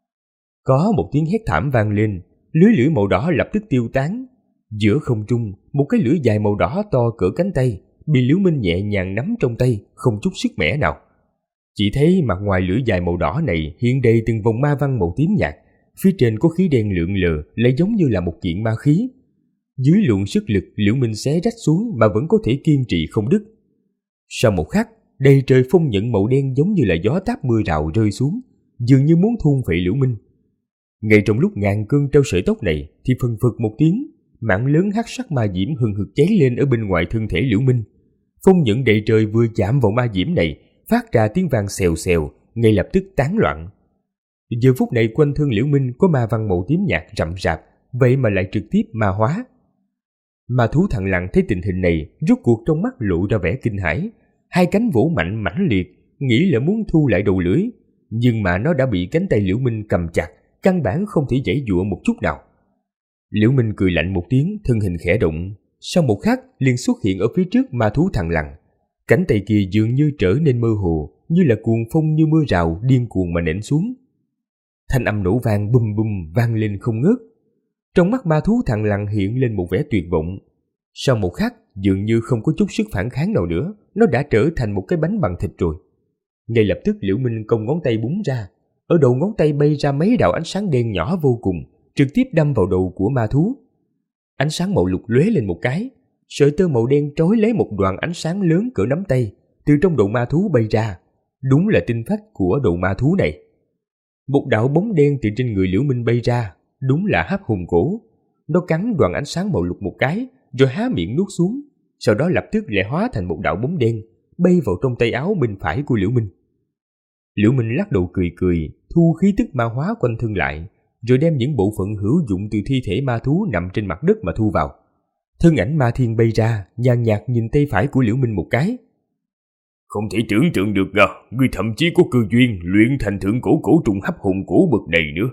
Có một tiếng hét thảm vang lên, lưỡi màu đỏ lập tức tiêu tán. Giữa không trung, một cái lưỡi dài màu đỏ to cỡ cánh tay bị Liễu Minh nhẹ nhàng nắm trong tay, không chút sức mẻ nào. Chỉ thấy mặt ngoài lưỡi dài màu đỏ này hiện đầy từng vòng ma văn màu tím nhạt, phía trên có khí đen lượn lờ, lại giống như là một kiện ma khí. Dưới luồng sức lực, Liễu Minh xé rách xuống mà vẫn có thể kiên trì không đứt. Sau một khắc, đầy trời phong nhận màu đen giống như là gió táp mưa rào rơi xuống, dường như muốn thôn phệ Liễu Minh. Ngay trong lúc ngàn cơn treo sợi tóc này, thì phần phật một tiếng, mảng lớn hắc sắc ma diễm hừng hực cháy lên ở bên ngoài thân thể Liễu Minh. Phong nhận đầy trời vừa chạm vào ma diễm này, phát ra tiếng vang xèo xèo, ngay lập tức tán loạn. Giờ phút này quanh thân Liễu Minh có ma văn màu tím nhạt rậm rạp, vậy mà lại trực tiếp ma hóa. Ma thú thằn lằn thấy tình hình này, rốt cuộc trong mắt lộ ra vẻ kinh hãi, hai cánh vỗ mạnh mãnh liệt, nghĩ là muốn thu lại đầu lưỡi, nhưng mà nó đã bị cánh tay Liễu Minh cầm chặt, căn bản không thể giãy giụa một chút nào. Liễu Minh cười lạnh một tiếng, thân hình khẽ động, sau một khắc liền xuất hiện ở phía trước ma thú thằn lằn. Cánh tay kia dường như trở nên mơ hồ, như là cuồng phong như mưa rào điên cuồng mà nện xuống. Thanh âm nổ vang bùm bùm vang lên không ngớt. Trong mắt ma thú thằn lằn hiện lên một vẻ tuyệt vọng. Sau một khắc, dường như không có chút sức phản kháng nào nữa, nó đã trở thành một cái bánh bằng thịt rồi. Ngay lập tức Liễu Minh cong ngón tay búng ra, ở đầu ngón tay bay ra mấy đạo ánh sáng đen nhỏ vô cùng, trực tiếp đâm vào đầu của ma thú. Ánh sáng màu lục lóe lên một cái, sợi tơ màu đen trói lấy một đoàn ánh sáng lớn cỡ nắm tay, từ trong đầu ma thú bay ra. Đúng là tinh phách của đầu ma thú này. Một đạo bóng đen từ trên người Liễu Minh bay ra, đúng là Hắc Hùng Cổ. Nó cắn đoàn ánh sáng màu lục một cái, rồi há miệng nuốt xuống, sau đó lập tức lại hóa thành một đạo bóng đen, bay vào trong tay áo bên phải của Liễu Minh. Liễu Minh lắc đầu cười, thu khí tức ma hóa quanh thân lại, rồi đem những bộ phận hữu dụng từ thi thể ma thú nằm trên mặt đất mà thu vào. Thân ảnh Ma Thiên bay ra, nhàn nhạt nhìn tay phải của Liễu Minh một cái. Không thể tưởng tượng được à, ngươi thậm chí có cơ duyên luyện thành thượng cổ cổ trùng Hấp Hồn Cổ bậc này nữa.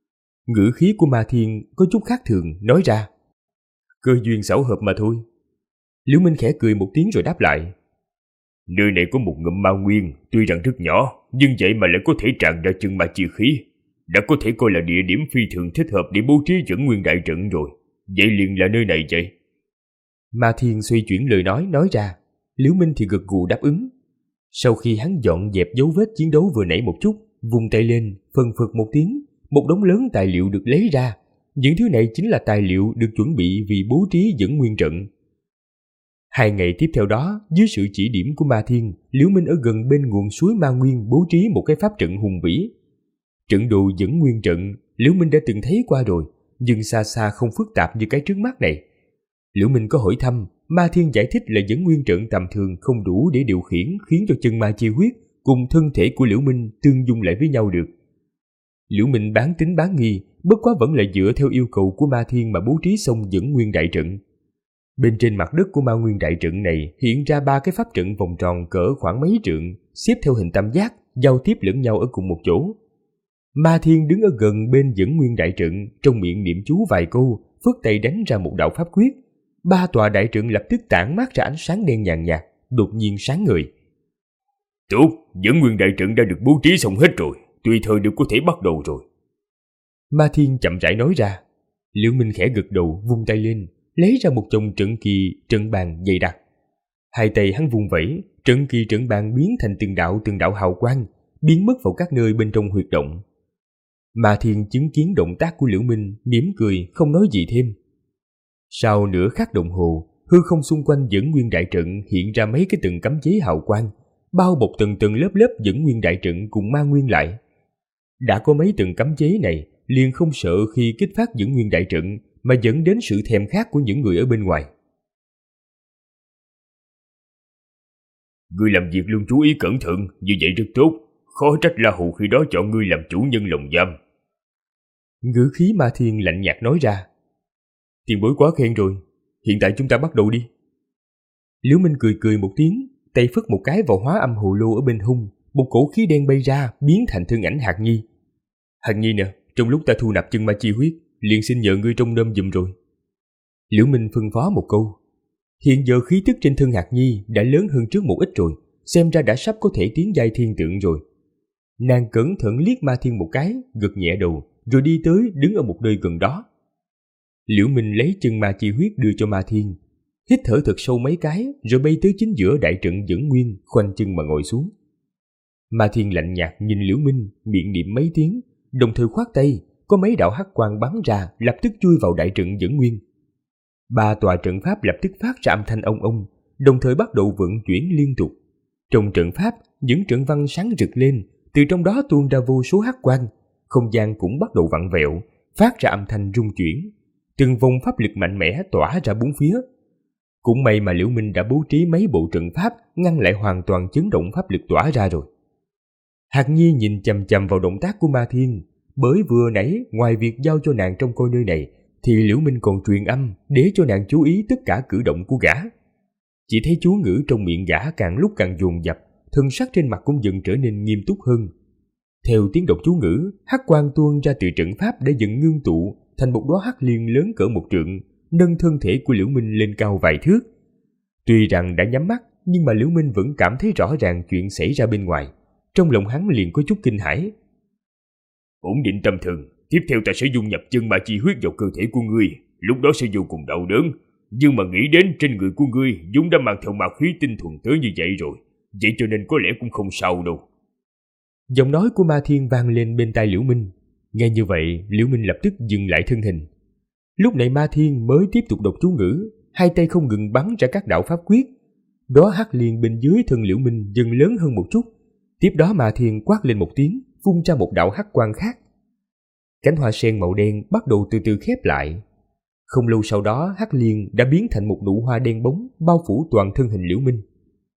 Ngữ khí của Ma Thiên có chút khác thường, nói ra. Cơ duyên xảo hợp mà thôi. Liễu Minh khẽ cười một tiếng rồi đáp lại. Nơi này có một ngụm ma nguyên, tuy rằng rất nhỏ, nhưng vậy mà lại có thể tràn ra chân ma chi khí, đã có thể coi là địa điểm phi thường thích hợp để bố trí dẫn nguyên đại trận rồi. Vậy liền là nơi này vậy. Ma Thiên xoay chuyển lời nói ra. Liễu Minh thì gật gù đáp ứng. Sau khi hắn dọn dẹp dấu vết chiến đấu vừa nãy một chút, vung tay lên, phần phật một tiếng, một đống lớn tài liệu được lấy ra. Những thứ này chính là tài liệu được chuẩn bị vì bố trí dẫn nguyên trận. 2 ngày tiếp theo đó, dưới sự chỉ điểm của Ma Thiên, Liễu Minh ở gần bên nguồn suối Ma Nguyên bố trí một cái pháp trận hùng vĩ. Trận đồ dẫn nguyên trận, Liễu Minh đã từng thấy qua rồi, nhưng xa xa không phức tạp như cái trước mắt này. Liễu Minh có hỏi thăm, Ma Thiên giải thích là dẫn nguyên trận tầm thường không đủ để điều khiển, khiến cho chân ma chi huyết cùng thân thể của Liễu Minh tương dung lại với nhau được. Liễu Minh bán tín bán nghi, bất quá vẫn là dựa theo yêu cầu của Ma Thiên mà bố trí xong dẫn nguyên đại trận. Bên trên mặt đất của Ma Nguyên đại trận này hiện ra 3 cái pháp trận vòng tròn cỡ khoảng mấy trượng, xếp theo hình tam giác, giao tiếp lẫn nhau ở cùng một chỗ. Ma Thiên đứng ở gần bên dẫn nguyên đại trận, trong miệng niệm chú vài câu, phất tay đánh ra một đạo pháp quyết. 3 tòa đại trận lập tức tản mát ra ánh sáng đen nhàn nhạt, đột nhiên sáng ngời. Tốt, dẫn nguyên đại trận đã được bố trí xong hết rồi, tùy thời đều có thể bắt đầu rồi. Ma Thiên chậm rãi nói ra. Liễu Minh khẽ gật đầu, vung tay lên, lấy ra một chồng trận kỳ, trận bàn dày đặc. 2 tay hắn vung vẩy, trận kỳ trận bàn biến thành từng đạo hào quang, biến mất vào các nơi bên trong huyệt động. Ma Thiên chứng kiến động tác của Liễu Minh, mỉm cười, không nói gì thêm. Sau nửa khắc đồng hồ, hư không xung quanh dẫn nguyên đại trận hiện ra mấy cái từng cấm chế hào quang, bao bọc từng lớp dẫn nguyên đại trận cùng ma nguyên lại. Đã có mấy tầng cấm chế này, liền không sợ khi kích phát dẫn nguyên đại trận mà dẫn đến sự thèm khát của những người ở bên ngoài. Ngươi làm việc luôn chú ý cẩn thận, như vậy rất tốt. Khó trách La Hù khi đó chọn ngươi làm chủ nhân lồng giam. Ngữ khí Ma Thiên lạnh nhạt nói ra. Tiền bối quá khen rồi, hiện tại chúng ta bắt đầu đi. Liễu Minh cười cười một tiếng, tay phất một cái vào hóa âm hồ lô ở bên hông, một cổ khí đen bay ra biến thành thân ảnh Hạc Nhi. Hạc Nhi nè, trong lúc ta thu nạp chân ma chi huyết, liền xin nhờ ngươi trông nom giùm rồi. Liễu Minh phân phó một câu. Hiện giờ khí tức trên thân Hạc Nhi đã lớn hơn trước một ít rồi, xem ra đã sắp có thể tiến giai thiên tượng rồi. Nàng cẩn thận liếc Ma Thiên một cái, gật nhẹ đầu, rồi đi tới đứng ở một nơi gần đó. Liễu Minh lấy chân ma chi huyết đưa cho Ma Thiên, hít thở thật sâu mấy cái, rồi bay tới chính giữa đại trận dẫn nguyên, khoanh chân mà ngồi xuống. Ma Thiên lạnh nhạt nhìn Liễu Minh, miệng niệm mấy tiếng, đồng thời khoát tay, có mấy đạo hắc quang bắn ra, lập tức chui vào đại trận dẫn nguyên. 3 tòa trận pháp lập tức phát ra âm thanh ông ông, đồng thời bắt đầu vận chuyển liên tục. Trong trận pháp, những trận văn sáng rực lên, từ trong đó tuôn ra vô số hắc quang, không gian cũng bắt đầu vặn vẹo, phát ra âm thanh rung chuyển. Từng vòng pháp lực mạnh mẽ tỏa ra bốn phía. Cũng may mà Liễu Minh đã bố trí mấy bộ trận pháp ngăn lại hoàn toàn chấn động pháp lực tỏa ra rồi. Hạc Nhi nhìn chằm chằm vào động tác của Ma Thiên, bởi vừa nãy ngoài việc giao cho nàng trông coi nơi này, thì Liễu Minh còn truyền âm để cho nàng chú ý tất cả cử động của gã. Chỉ thấy chú ngữ trong miệng gã càng lúc càng dồn dập, thân sắc trên mặt cũng dần trở nên nghiêm túc hơn. Theo tiếng đọc chú ngữ, hắc quang tuôn ra từ trận pháp đã dần ngưng tụ thành một đóa hắc liên lớn cỡ một trượng, nâng thân thể của Liễu Minh lên cao vài thước. Tuy rằng đã nhắm mắt, nhưng mà Liễu Minh vẫn cảm thấy rõ ràng chuyện xảy ra bên ngoài. Trong lòng hắn liền có chút kinh hãi. Ổn định tâm thần, tiếp theo ta sẽ dung nhập chân ma chi huyết vào cơ thể của ngươi, lúc đó sẽ vô cùng đau đớn. Nhưng mà nghĩ đến trên người của ngươi vốn đã mang theo ma khí tinh thuần tới như vậy rồi, vậy cho nên có lẽ cũng không sao đâu. Giọng nói của Ma Thiên vang lên bên tai Liễu Minh. Nghe như vậy, Liễu Minh lập tức dừng lại thân hình. Lúc này Ma Thiên mới tiếp tục đọc chú ngữ, hai tay không ngừng bắn ra các đạo pháp quyết. Đó hắc liên bên dưới thân Liễu Minh dần lớn hơn một chút. Tiếp đó Ma Thiên quát lên một tiếng, phun ra một đạo hắc quang khác. Cánh hoa sen màu đen bắt đầu từ từ khép lại. Không lâu sau đó, hắc liên đã biến thành một nụ hoa đen bóng bao phủ toàn thân hình Liễu Minh.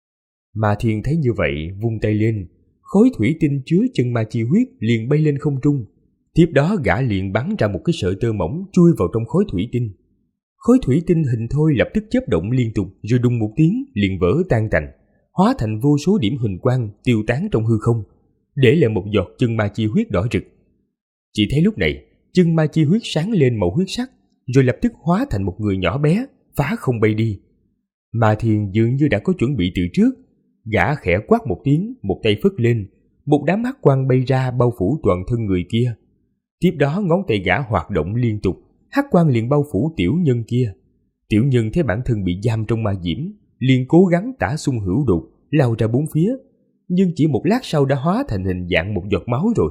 Ma Thiên thấy như vậy, vung tay lên, khối thủy tinh chứa chân ma chi huyết liền bay lên không trung. Tiếp đó gã liền bắn ra một cái sợi tơ mỏng chui vào trong khối thủy tinh. Khối thủy tinh hình thoi lập tức chớp động liên tục, rồi đùng một tiếng liền vỡ tan tành, hóa thành vô số điểm huỳnh quang tiêu tán trong hư không, để lại một giọt chân ma chi huyết đỏ rực. Chỉ thấy lúc này, chân ma chi huyết sáng lên màu huyết sắc, rồi lập tức hóa thành một người nhỏ bé, phá không bay đi. Ma Thiên dường như đã có chuẩn bị từ trước, gã khẽ quát một tiếng, một tay phất lên, một đám hắc quang bay ra bao phủ toàn thân người kia. Tiếp đó ngón tay gã hoạt động liên tục, hắc quang liền bao phủ tiểu nhân kia. Tiểu nhân thấy bản thân bị giam trong ma diễm, liền cố gắng tả xung hữu đột, lao ra bốn phía, nhưng chỉ một lát sau đã hóa thành hình dạng một giọt máu rồi.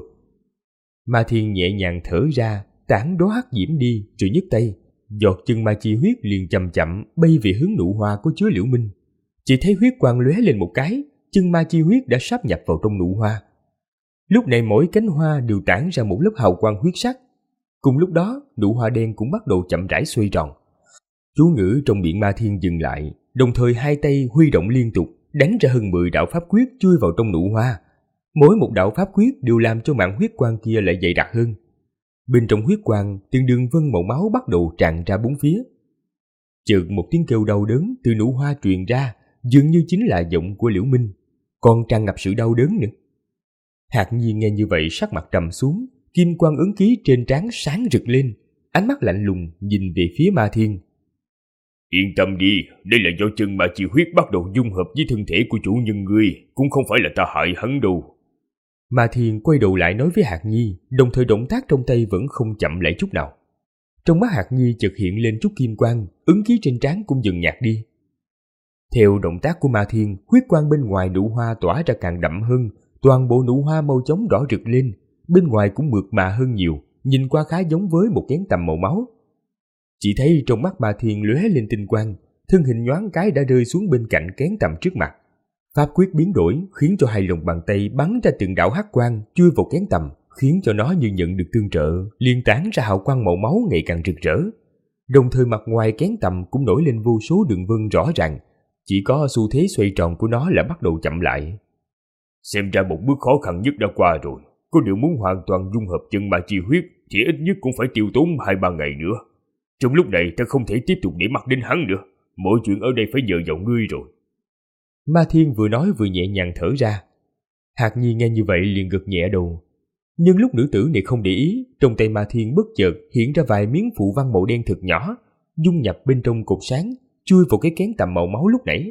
Ma Thiên nhẹ nhàng thở ra, tản đóa hắc diễm đi, rồi nhấc tay, giọt chân ma chi huyết liền chậm chậm bay về hướng nụ hoa có chứa Liễu Minh. Chỉ thấy huyết quang lóe lên một cái, chân ma chi huyết đã sáp nhập vào trong nụ hoa. Lúc này mỗi cánh hoa đều tản ra một lớp hào quang huyết sắc. Cùng lúc đó, nụ hoa đen cũng bắt đầu chậm rãi xoay tròn. Chú ngữ trong miệng Ma Thiên dừng lại, đồng thời hai tay huy động liên tục, đánh ra hơn 10 đạo pháp quyết chui vào trong nụ hoa. Mỗi một đạo pháp quyết đều làm cho mảng huyết quang kia lại dày đặc hơn. Bên trong huyết quang, từng đường vân màu máu bắt đầu tràn ra bốn phía. Chợt một tiếng kêu đau đớn từ nụ hoa truyền ra, dường như chính là giọng của Liễu Minh, còn tràn ngập sự đau đớn nữa. Hạc Nhi nghe như vậy sắc mặt trầm xuống, kim quang ấn ký trên trán sáng rực lên, ánh mắt lạnh lùng nhìn về phía Ma Thiên. Yên tâm đi, đây là do chân ma chi huyết bắt đầu dung hợp với thân thể của chủ nhân ngươi, cũng không phải là ta hại hắn đâu. Ma Thiên quay đầu lại nói với Hạc Nhi, đồng thời động tác trong tay vẫn không chậm lại chút nào. Trong mắt Hạc Nhi chợt hiện lên chút kim quang, ấn ký trên trán cũng dần nhạt đi. Theo động tác của Ma Thiên, huyết quang bên ngoài nụ hoa tỏa ra càng đậm hơn, toàn bộ nụ hoa màu chóng đỏ rực lên, bên ngoài cũng mượt mà hơn nhiều, nhìn qua khá giống với một kén tằm màu máu. Chỉ thấy trong mắt Ma Thiên lóe lên tinh quang, thân hình nhoáng cái đã rơi xuống bên cạnh kén tằm trước mặt. Pháp quyết biến đổi khiến cho hai lòng bàn tay bắn ra từng đạo hắc quang chui vào kén tằm, khiến cho nó như nhận được tương trợ, liền tán ra hào quang màu máu ngày càng rực rỡ. Đồng thời mặt ngoài kén tầm cũng nổi lên vô số đường vân rõ ràng, chỉ có xu thế xoay tròn của nó là bắt đầu chậm lại. Xem ra một bước khó khăn nhất đã qua rồi. Có điều muốn hoàn toàn dung hợp chân ma chi huyết thì ít nhất cũng phải tiêu tốn 2-3 ngày nữa. Trong lúc này ta không thể tiếp tục để mắt đến hắn nữa. Mọi chuyện ở đây phải nhờ vào ngươi rồi. Ma Thiên vừa nói vừa nhẹ nhàng thở ra. Hạc Nhi nghe như vậy liền gật nhẹ đầu. Nhưng lúc nữ tử này không để ý, trong tay Ma Thiên bất chợt hiện ra vài miếng phù văn màu đen thật nhỏ, dung nhập bên trong cột sáng, chui vào cái kén tầm màu máu lúc nãy.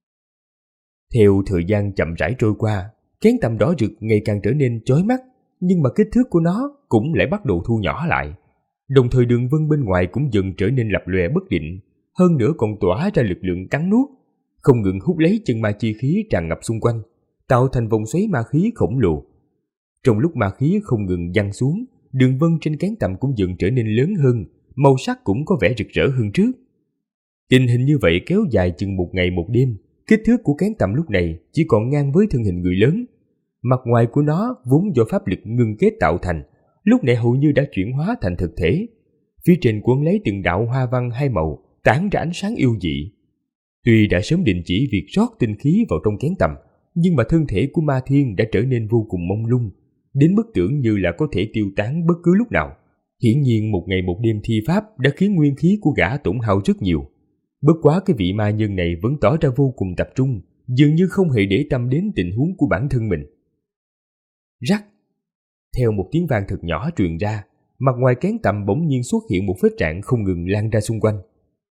Theo thời gian chậm rãi trôi qua, kén tầm đỏ rực ngày càng trở nên chói mắt, nhưng mà kích thước của nó cũng lại bắt đầu thu nhỏ lại. Đồng thời đường vân bên ngoài cũng dần trở nên lập lòe bất định, hơn nữa còn tỏa ra lực lượng cắn nuốt, không ngừng hút lấy chân ma chi khí tràn ngập xung quanh, tạo thành vòng xoáy ma khí khổng lồ. Trong lúc ma khí không ngừng giăng xuống, đường vân trên kén tầm cũng dần trở nên lớn hơn, màu sắc cũng có vẻ rực rỡ hơn trước. Tình hình như vậy kéo dài chừng 1 ngày 1 đêm, kích thước của kén tầm lúc này chỉ còn ngang với thân hình người lớn. Mặt ngoài của nó vốn do pháp lực ngưng kết tạo thành, lúc này hầu như đã chuyển hóa thành thực thể. Phía trên quấn lấy từng đạo hoa văn 2 màu, tản ra ánh sáng yêu dị. Tuy đã sớm định chỉ việc rót tinh khí vào trong kén tầm, nhưng mà thân thể của Ma Thiên đã trở nên vô cùng mông lung, đến mức tưởng như là có thể tiêu tán bất cứ lúc nào. Hiển nhiên 1 ngày 1 đêm thi pháp đã khiến nguyên khí của gã tổn hao rất nhiều. Bất quá cái vị ma nhân này vẫn tỏ ra vô cùng tập trung, dường như không hề để tâm đến tình huống của bản thân mình. Rắc! Theo một tiếng vang thật nhỏ truyền ra, mặt ngoài kén tầm bỗng nhiên xuất hiện một vết rạn không ngừng lan ra xung quanh.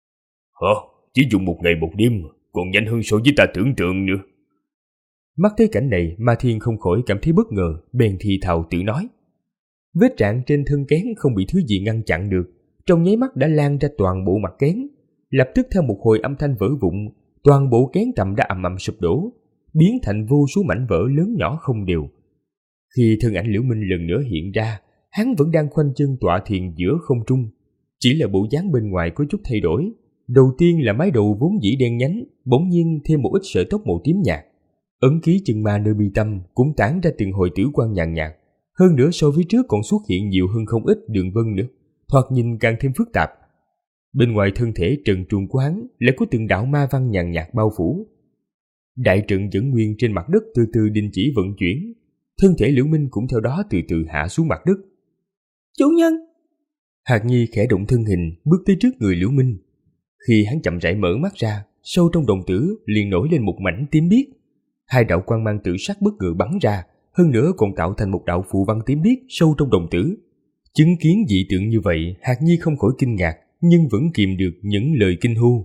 Chỉ dùng 1 ngày 1 đêm, còn nhanh hơn so với ta tưởng tượng nữa. Mắt thấy cảnh này, Ma Thiên không khỏi cảm thấy bất ngờ, bèn thì thào tự nói. Vết rạn trên thân kén không bị thứ gì ngăn chặn được, trong nháy mắt đã lan ra toàn bộ mặt kén. Lập tức theo một hồi âm thanh vỡ vụn, toàn bộ kén tầm đã ầm ầm sụp đổ, biến thành vô số mảnh vỡ lớn nhỏ không đều. Khi thân ảnh Liễu Minh lần nữa hiện ra, hắn vẫn đang khoanh chân tọa thiền giữa không trung, chỉ là bộ dáng bên ngoài có chút thay đổi. Đầu tiên là mái đầu vốn dĩ đen nhánh, bỗng nhiên thêm một ít sợi tóc màu tím nhạt. Ấn ký chân ma nơi mi tâm cũng tản ra từng hồi tử quang nhàn nhạt, hơn nữa so với trước còn xuất hiện nhiều hơn không ít đường vân nữa, thoạt nhìn càng thêm phức tạp. Bên ngoài thân thể trần truồng của hắn lại có từng đạo ma văn nhàn nhạt bao phủ. Đại trận vẫn nguyên trên mặt đất từ từ đình chỉ vận chuyển, thân thể Liễu Minh cũng theo đó từ từ hạ xuống mặt đất. Chủ nhân! Hạc Nhi khẽ động thân hình bước tới trước người Liễu Minh. Khi hắn chậm rãi mở mắt ra, sâu trong đồng tử liền nổi lên một mảnh tím biếc. 2 đạo quang mang tử sắc bất ngờ bắn ra, hơn nữa còn tạo thành một đạo phù văn tím biếc sâu trong đồng tử. Chứng kiến dị tượng như vậy, Hạc Nhi không khỏi kinh ngạc, nhưng vẫn kìm được những lời kinh hô.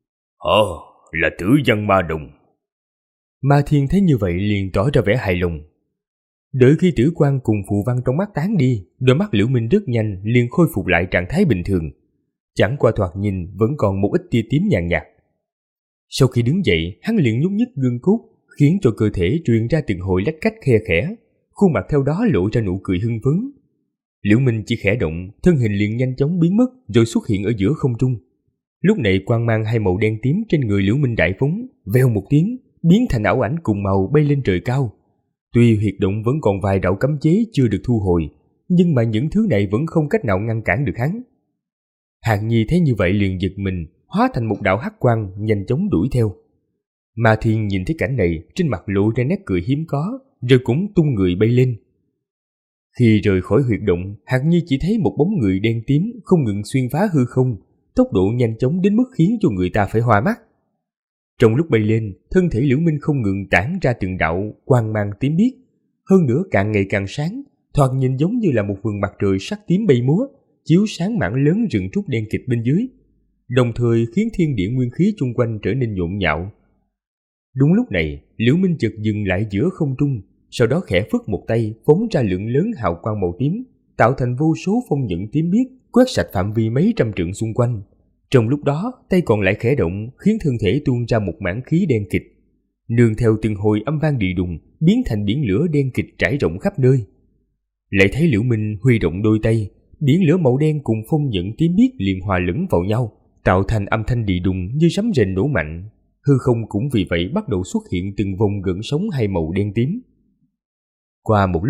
Là tử văn ma đồng. Ma Thiên thấy như vậy liền tỏ ra vẻ hài lòng. Đợi khi tử quang cùng phù văn trong mắt tán đi, đôi mắt Liễu Minh rất nhanh liền khôi phục lại trạng thái bình thường. Chẳng qua thoạt nhìn vẫn còn một ít tia tím nhàn nhạt. Sau khi đứng dậy, hắn liền nhúc nhích gân cốt, khiến cho cơ thể truyền ra từng hồi lách cách khe khẽ, khuôn mặt theo đó lộ ra nụ cười hưng phấn. Liễu Minh chỉ khẽ động, thân hình liền nhanh chóng biến mất rồi xuất hiện ở giữa không trung. Lúc này quang mang 2 màu đen tím trên người Liễu Minh đại phóng, vèo một tiếng, biến thành ảo ảnh cùng màu bay lên trời cao. Tuy huyệt động vẫn còn vài đạo cấm chế chưa được thu hồi, nhưng mà những thứ này vẫn không cách nào ngăn cản được hắn. Hàn Nhi thấy như vậy liền giật mình, hóa thành một đạo hắc quang nhanh chóng đuổi theo. Ma Thiên nhìn thấy cảnh này, trên mặt lộ ra nét cười hiếm có, rồi cũng tung người bay lên. Khi rời khỏi huyệt động, Hàn Nhi chỉ thấy một bóng người đen tím không ngừng xuyên phá hư không, tốc độ nhanh chóng đến mức khiến cho người ta phải hoa mắt. Trong lúc bay lên, thân thể Liễu Minh không ngừng tản ra từng đạo quang mang tím biếc, hơn nữa càng ngày càng sáng, thoạt nhìn giống như là một vầng mặt trời sắc tím bay múa, chiếu sáng mảng lớn rừng trúc đen kịt bên dưới, đồng thời khiến thiên địa nguyên khí chung quanh trở nên nhộn nhạo. Đúng lúc này, Liễu Minh chợt dừng lại giữa không trung, sau đó khẽ phất một tay phóng ra lượng lớn hào quang màu tím, tạo thành vô số phong nhận tím biếc quét sạch phạm vi mấy trăm trượng xung quanh. Trong lúc đó, tay còn lại khẽ động, khiến thân thể tuôn ra một mảng khí đen kịt, nương theo từng hồi âm vang địa đùng, biến thành biển lửa đen kịt trải rộng khắp nơi. Lại thấy Liễu Minh huy động đôi tay, biển lửa màu đen cùng phong nhận tím biếc liền hòa lẫn vào nhau, tạo thành âm thanh địa đùng như sấm rền nổ mạnh. Hư không cũng vì vậy bắt đầu xuất hiện từng vòng gợn sóng hai màu đen tím. Qua một lúc,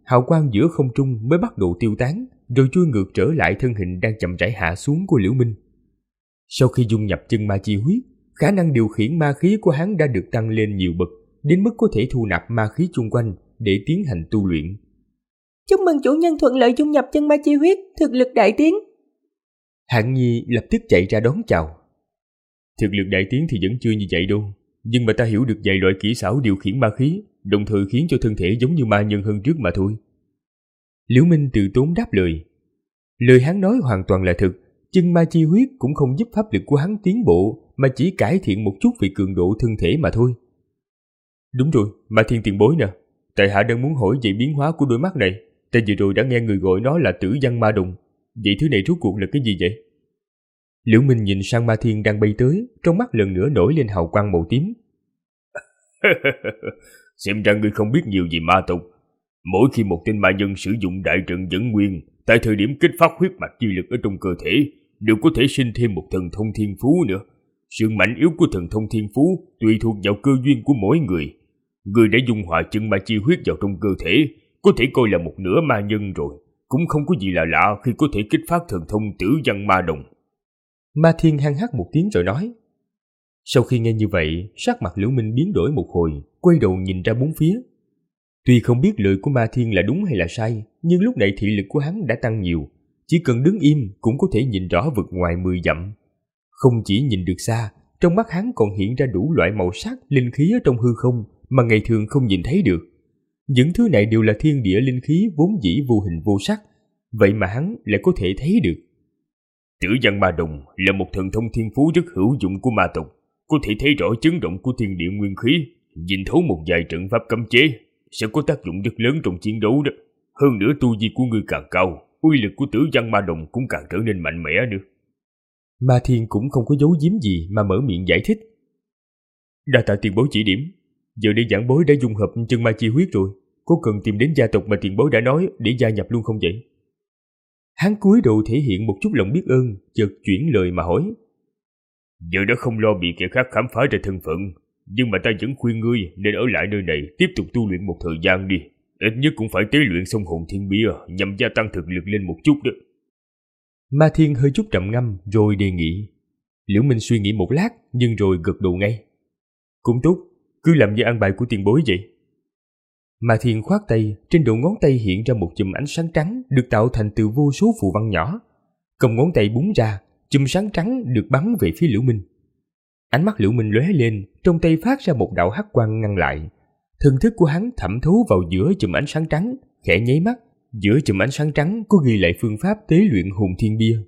hào quang giữa không trung mới bắt đầu tiêu tán, rồi chui ngược trở lại thân hình đang chậm rãi hạ xuống của Liễu Minh. Sau khi dung nhập chân ma chi huyết, khả năng điều khiển ma khí của hắn đã được tăng lên nhiều bậc, đến mức có thể thu nạp ma khí chung quanh để tiến hành tu luyện. Chúc mừng chủ nhân thuận lợi dung nhập chân ma chi huyết, thực lực đại tiến. Hạng Nhi lập tức chạy ra đón chào. Thực lực đại tiến thì vẫn chưa như vậy đâu, nhưng mà ta hiểu được vài loại kỹ xảo điều khiển ma khí, đồng thời khiến cho thân thể giống như ma nhân hơn trước mà thôi. Liễu Minh từ tốn đáp lời. Lời hắn nói hoàn toàn là thực, chân ma chi huyết cũng không giúp pháp lực của hắn tiến bộ, mà chỉ cải thiện một chút về cường độ thân thể mà thôi. Đúng rồi, Ma Thiên tiền bối nè, tại hạ đang muốn hỏi về biến hóa của đôi mắt này, ta vừa rồi đã nghe người gọi nó là Tử Văn Ma Đồng. Vậy thứ này rốt cuộc là cái gì vậy? Liễu Minh nhìn sang Ma Thiên đang bay tới, trong mắt lần nữa nổi lên hào quang màu tím. Xem ra ngươi không biết nhiều về ma tộc. Mỗi khi một tên ma nhân sử dụng đại trận dẫn nguyên, tại thời điểm kích phát huyết mạch chi lực ở trong cơ thể, đều có thể sinh thêm một thần thông thiên phú nữa. Sự mạnh yếu của thần thông thiên phú tùy thuộc vào cơ duyên của mỗi người. Ngươi đã dung hòa chân ma chi huyết vào trong cơ thể, có thể coi là một nửa ma nhân rồi. Cũng không có gì là lạ khi có thể kích phát thần thông Tử Văn Ma Đồng. Ma Thiên hăng hắc một tiếng rồi nói. Sau khi nghe như vậy, sắc mặt Liễu Minh biến đổi một hồi, quay đầu nhìn ra bốn phía. Tuy không biết lời của Ma Thiên là đúng hay là sai, nhưng lúc này thị lực của hắn đã tăng nhiều, chỉ cần đứng im cũng có thể nhìn rõ vực ngoài 10 dặm. Không chỉ nhìn được xa, trong mắt hắn còn hiện ra đủ loại màu sắc, linh khí ở trong hư không mà ngày thường không nhìn thấy được. Những thứ này đều là thiên địa linh khí vốn dĩ vô hình vô sắc, vậy mà hắn lại có thể thấy được. Tử Văn Ma Đồng là một thần thông thiên phú rất hữu dụng của ma tộc, có thể thấy rõ chấn động của thiên địa nguyên khí, nhìn thấu một vài trận pháp cấm chế, sẽ có tác dụng rất lớn trong chiến đấu đó. Hơn nữa tu vi của ngươi càng cao, uy lực của Tử Văn Ma Đồng cũng càng trở nên mạnh mẽ nữa. Ma Thiên cũng không có giấu giếm gì mà mở miệng giải thích. Đa tạ tiền bối chỉ điểm, giờ đây giảng bối đã dung hợp chân ma chi huyết rồi, có cần tìm đến gia tộc mà tiền bối đã nói để gia nhập luôn không vậy? Hắn cúi đầu thể hiện một chút lòng biết ơn, chợt chuyển lời mà hỏi. Giờ đã không lo bị kẻ khác khám phá ra thân phận, nhưng mà ta vẫn khuyên ngươi nên ở lại nơi này tiếp tục tu luyện một thời gian đi. Ít nhất cũng phải tế luyện xong hồn thiên bia nhằm gia tăng thực lực lên một chút đó. Ma Thiên hơi chút trầm ngâm rồi đề nghị. Liễu Minh suy nghĩ một lát nhưng rồi gật đầu ngay. Cũng tốt, cứ làm như ăn bài của tiền bối vậy. Ma Thiên khoát tay, trên đầu ngón tay hiện ra một chùm ánh sáng trắng được tạo thành từ vô số phù văn nhỏ. Cầm ngón tay búng ra, chùm sáng trắng được bắn về phía Liễu Minh. Ánh mắt Liễu Minh lóe lên, trong tay phát ra một đạo hắc quang ngăn lại. Thần thức của hắn thẩm thấu vào giữa chùm ánh sáng trắng, khẽ nháy mắt, giữa chùm ánh sáng trắng có ghi lại phương pháp tế luyện hồn thiên bia.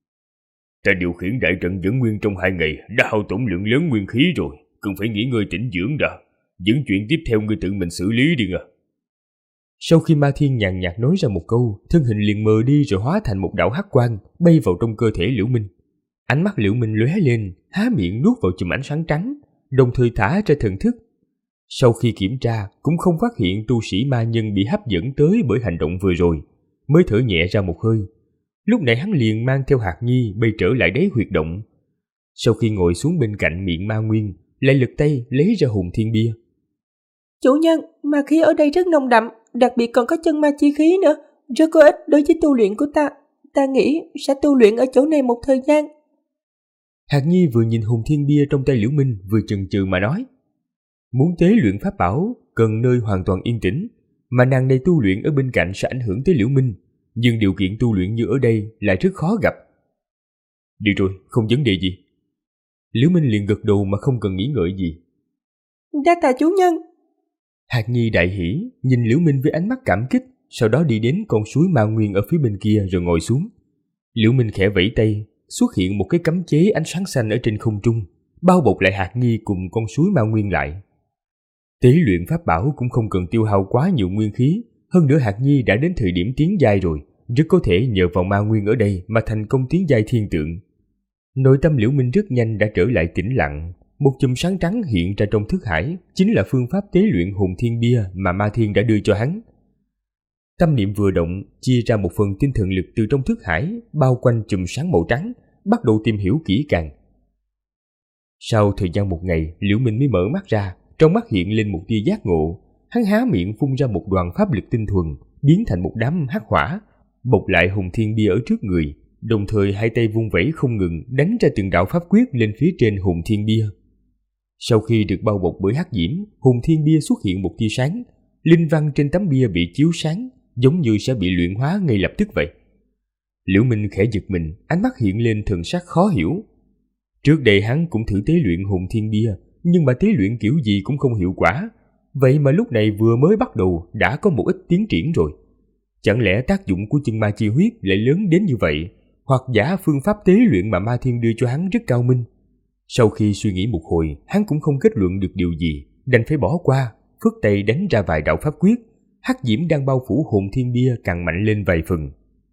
Ta điều khiển đại trận dẫn nguyên trong 2 ngày đã hao tổn lượng lớn nguyên khí rồi, cần phải nghỉ ngơi tĩnh dưỡng đã. Những chuyện tiếp theo ngươi tự mình xử lý đi à. Sau khi Ma Thiên nhàn nhạt nói ra một câu, thân hình liền mờ đi rồi hóa thành một đạo hắc quang bay vào trong cơ thể Liễu Minh. Ánh mắt Liễu Minh lóe lên, há miệng nuốt vào chùm ánh sáng trắng, đồng thời thả ra thần thức. Sau khi kiểm tra, cũng không phát hiện tu sĩ ma nhân bị hấp dẫn tới bởi hành động vừa rồi, mới thở nhẹ ra một hơi. Lúc này hắn liền mang theo Hạt Nhi bay trở lại đáy huyệt động. Sau khi ngồi xuống bên cạnh miệng ma nguyên, lại lật tay lấy ra hồn thiên bia. Chủ nhân, ma khí ở đây rất nồng đậm, đặc biệt còn có chân ma chi khí nữa, rất có ích đối với tu luyện của ta. Ta nghĩ sẽ tu luyện ở chỗ này một thời gian. Hạt Nhi vừa nhìn hồn thiên bia trong tay Liễu Minh vừa chần chừ mà nói. Muốn tế luyện pháp bảo cần nơi hoàn toàn yên tĩnh, mà nàng này tu luyện ở bên cạnh sẽ ảnh hưởng tới Liễu Minh, nhưng điều kiện tu luyện như ở đây lại rất khó gặp. Được rồi, không vấn đề gì. Liễu Minh liền gật đầu mà không cần nghĩ ngợi gì. Đa tạ chủ nhân. Hạt Nhi đại hỉ, nhìn Liễu Minh với ánh mắt cảm kích, sau đó đi đến con suối ma nguyên ở phía bên kia rồi ngồi xuống. Liễu Minh khẽ vẫy tay, xuất hiện một cái cấm chế ánh sáng xanh ở trên không trung, bao bọc lại Hạt Nhi cùng con suối ma nguyên lại. Tế luyện pháp bảo cũng không cần tiêu hao quá nhiều nguyên khí, hơn nữa Hạt Nhi đã đến thời điểm tiến giai rồi, rất có thể nhờ vào ma nguyên ở đây mà thành công tiến giai thiên tượng. Nội tâm Liễu Minh rất nhanh đã trở lại tĩnh lặng, một chùm sáng trắng hiện ra trong thức hải, chính là phương pháp tế luyện hồn thiên bia mà Ma Thiên đã đưa cho hắn. Tâm niệm vừa động, chia ra một phần tinh thần lực từ trong thức hải, bao quanh chùm sáng màu trắng, bắt đầu tìm hiểu kỹ càng. Sau thời gian một ngày, Liễu Minh mới mở mắt ra, trong mắt hiện lên một tia giác ngộ, hắn há miệng phun ra một đoàn pháp lực tinh thuần, biến thành một đám hắc hỏa, bọc lại hùng thiên bia ở trước người, đồng thời hai tay vung vẩy không ngừng đánh ra từng đạo pháp quyết lên phía trên hùng thiên bia. Sau khi được bao bọc bởi hắc diễm, hùng thiên bia xuất hiện một tia sáng, linh văn trên tấm bia bị chiếu sáng, giống như sẽ bị luyện hóa ngay lập tức vậy. Liễu Minh khẽ giật mình, ánh mắt hiện lên thần sắc khó hiểu. Trước đây hắn cũng thử tế luyện hùng thiên bia, nhưng mà tế luyện kiểu gì cũng không hiệu quả. Vậy mà lúc này vừa mới bắt đầu đã có một ít tiến triển rồi. Chẳng lẽ tác dụng của chân ma chi huyết lại lớn đến như vậy, hoặc giả phương pháp tế luyện mà Ma Thiên đưa cho hắn rất cao minh? Sau khi suy nghĩ một hồi, hắn cũng không kết luận được điều gì, đành phải bỏ qua, phất tay đánh ra vài đạo pháp quyết. Hắc diễm đang bao phủ hồn thiên bia càng mạnh lên vài phần.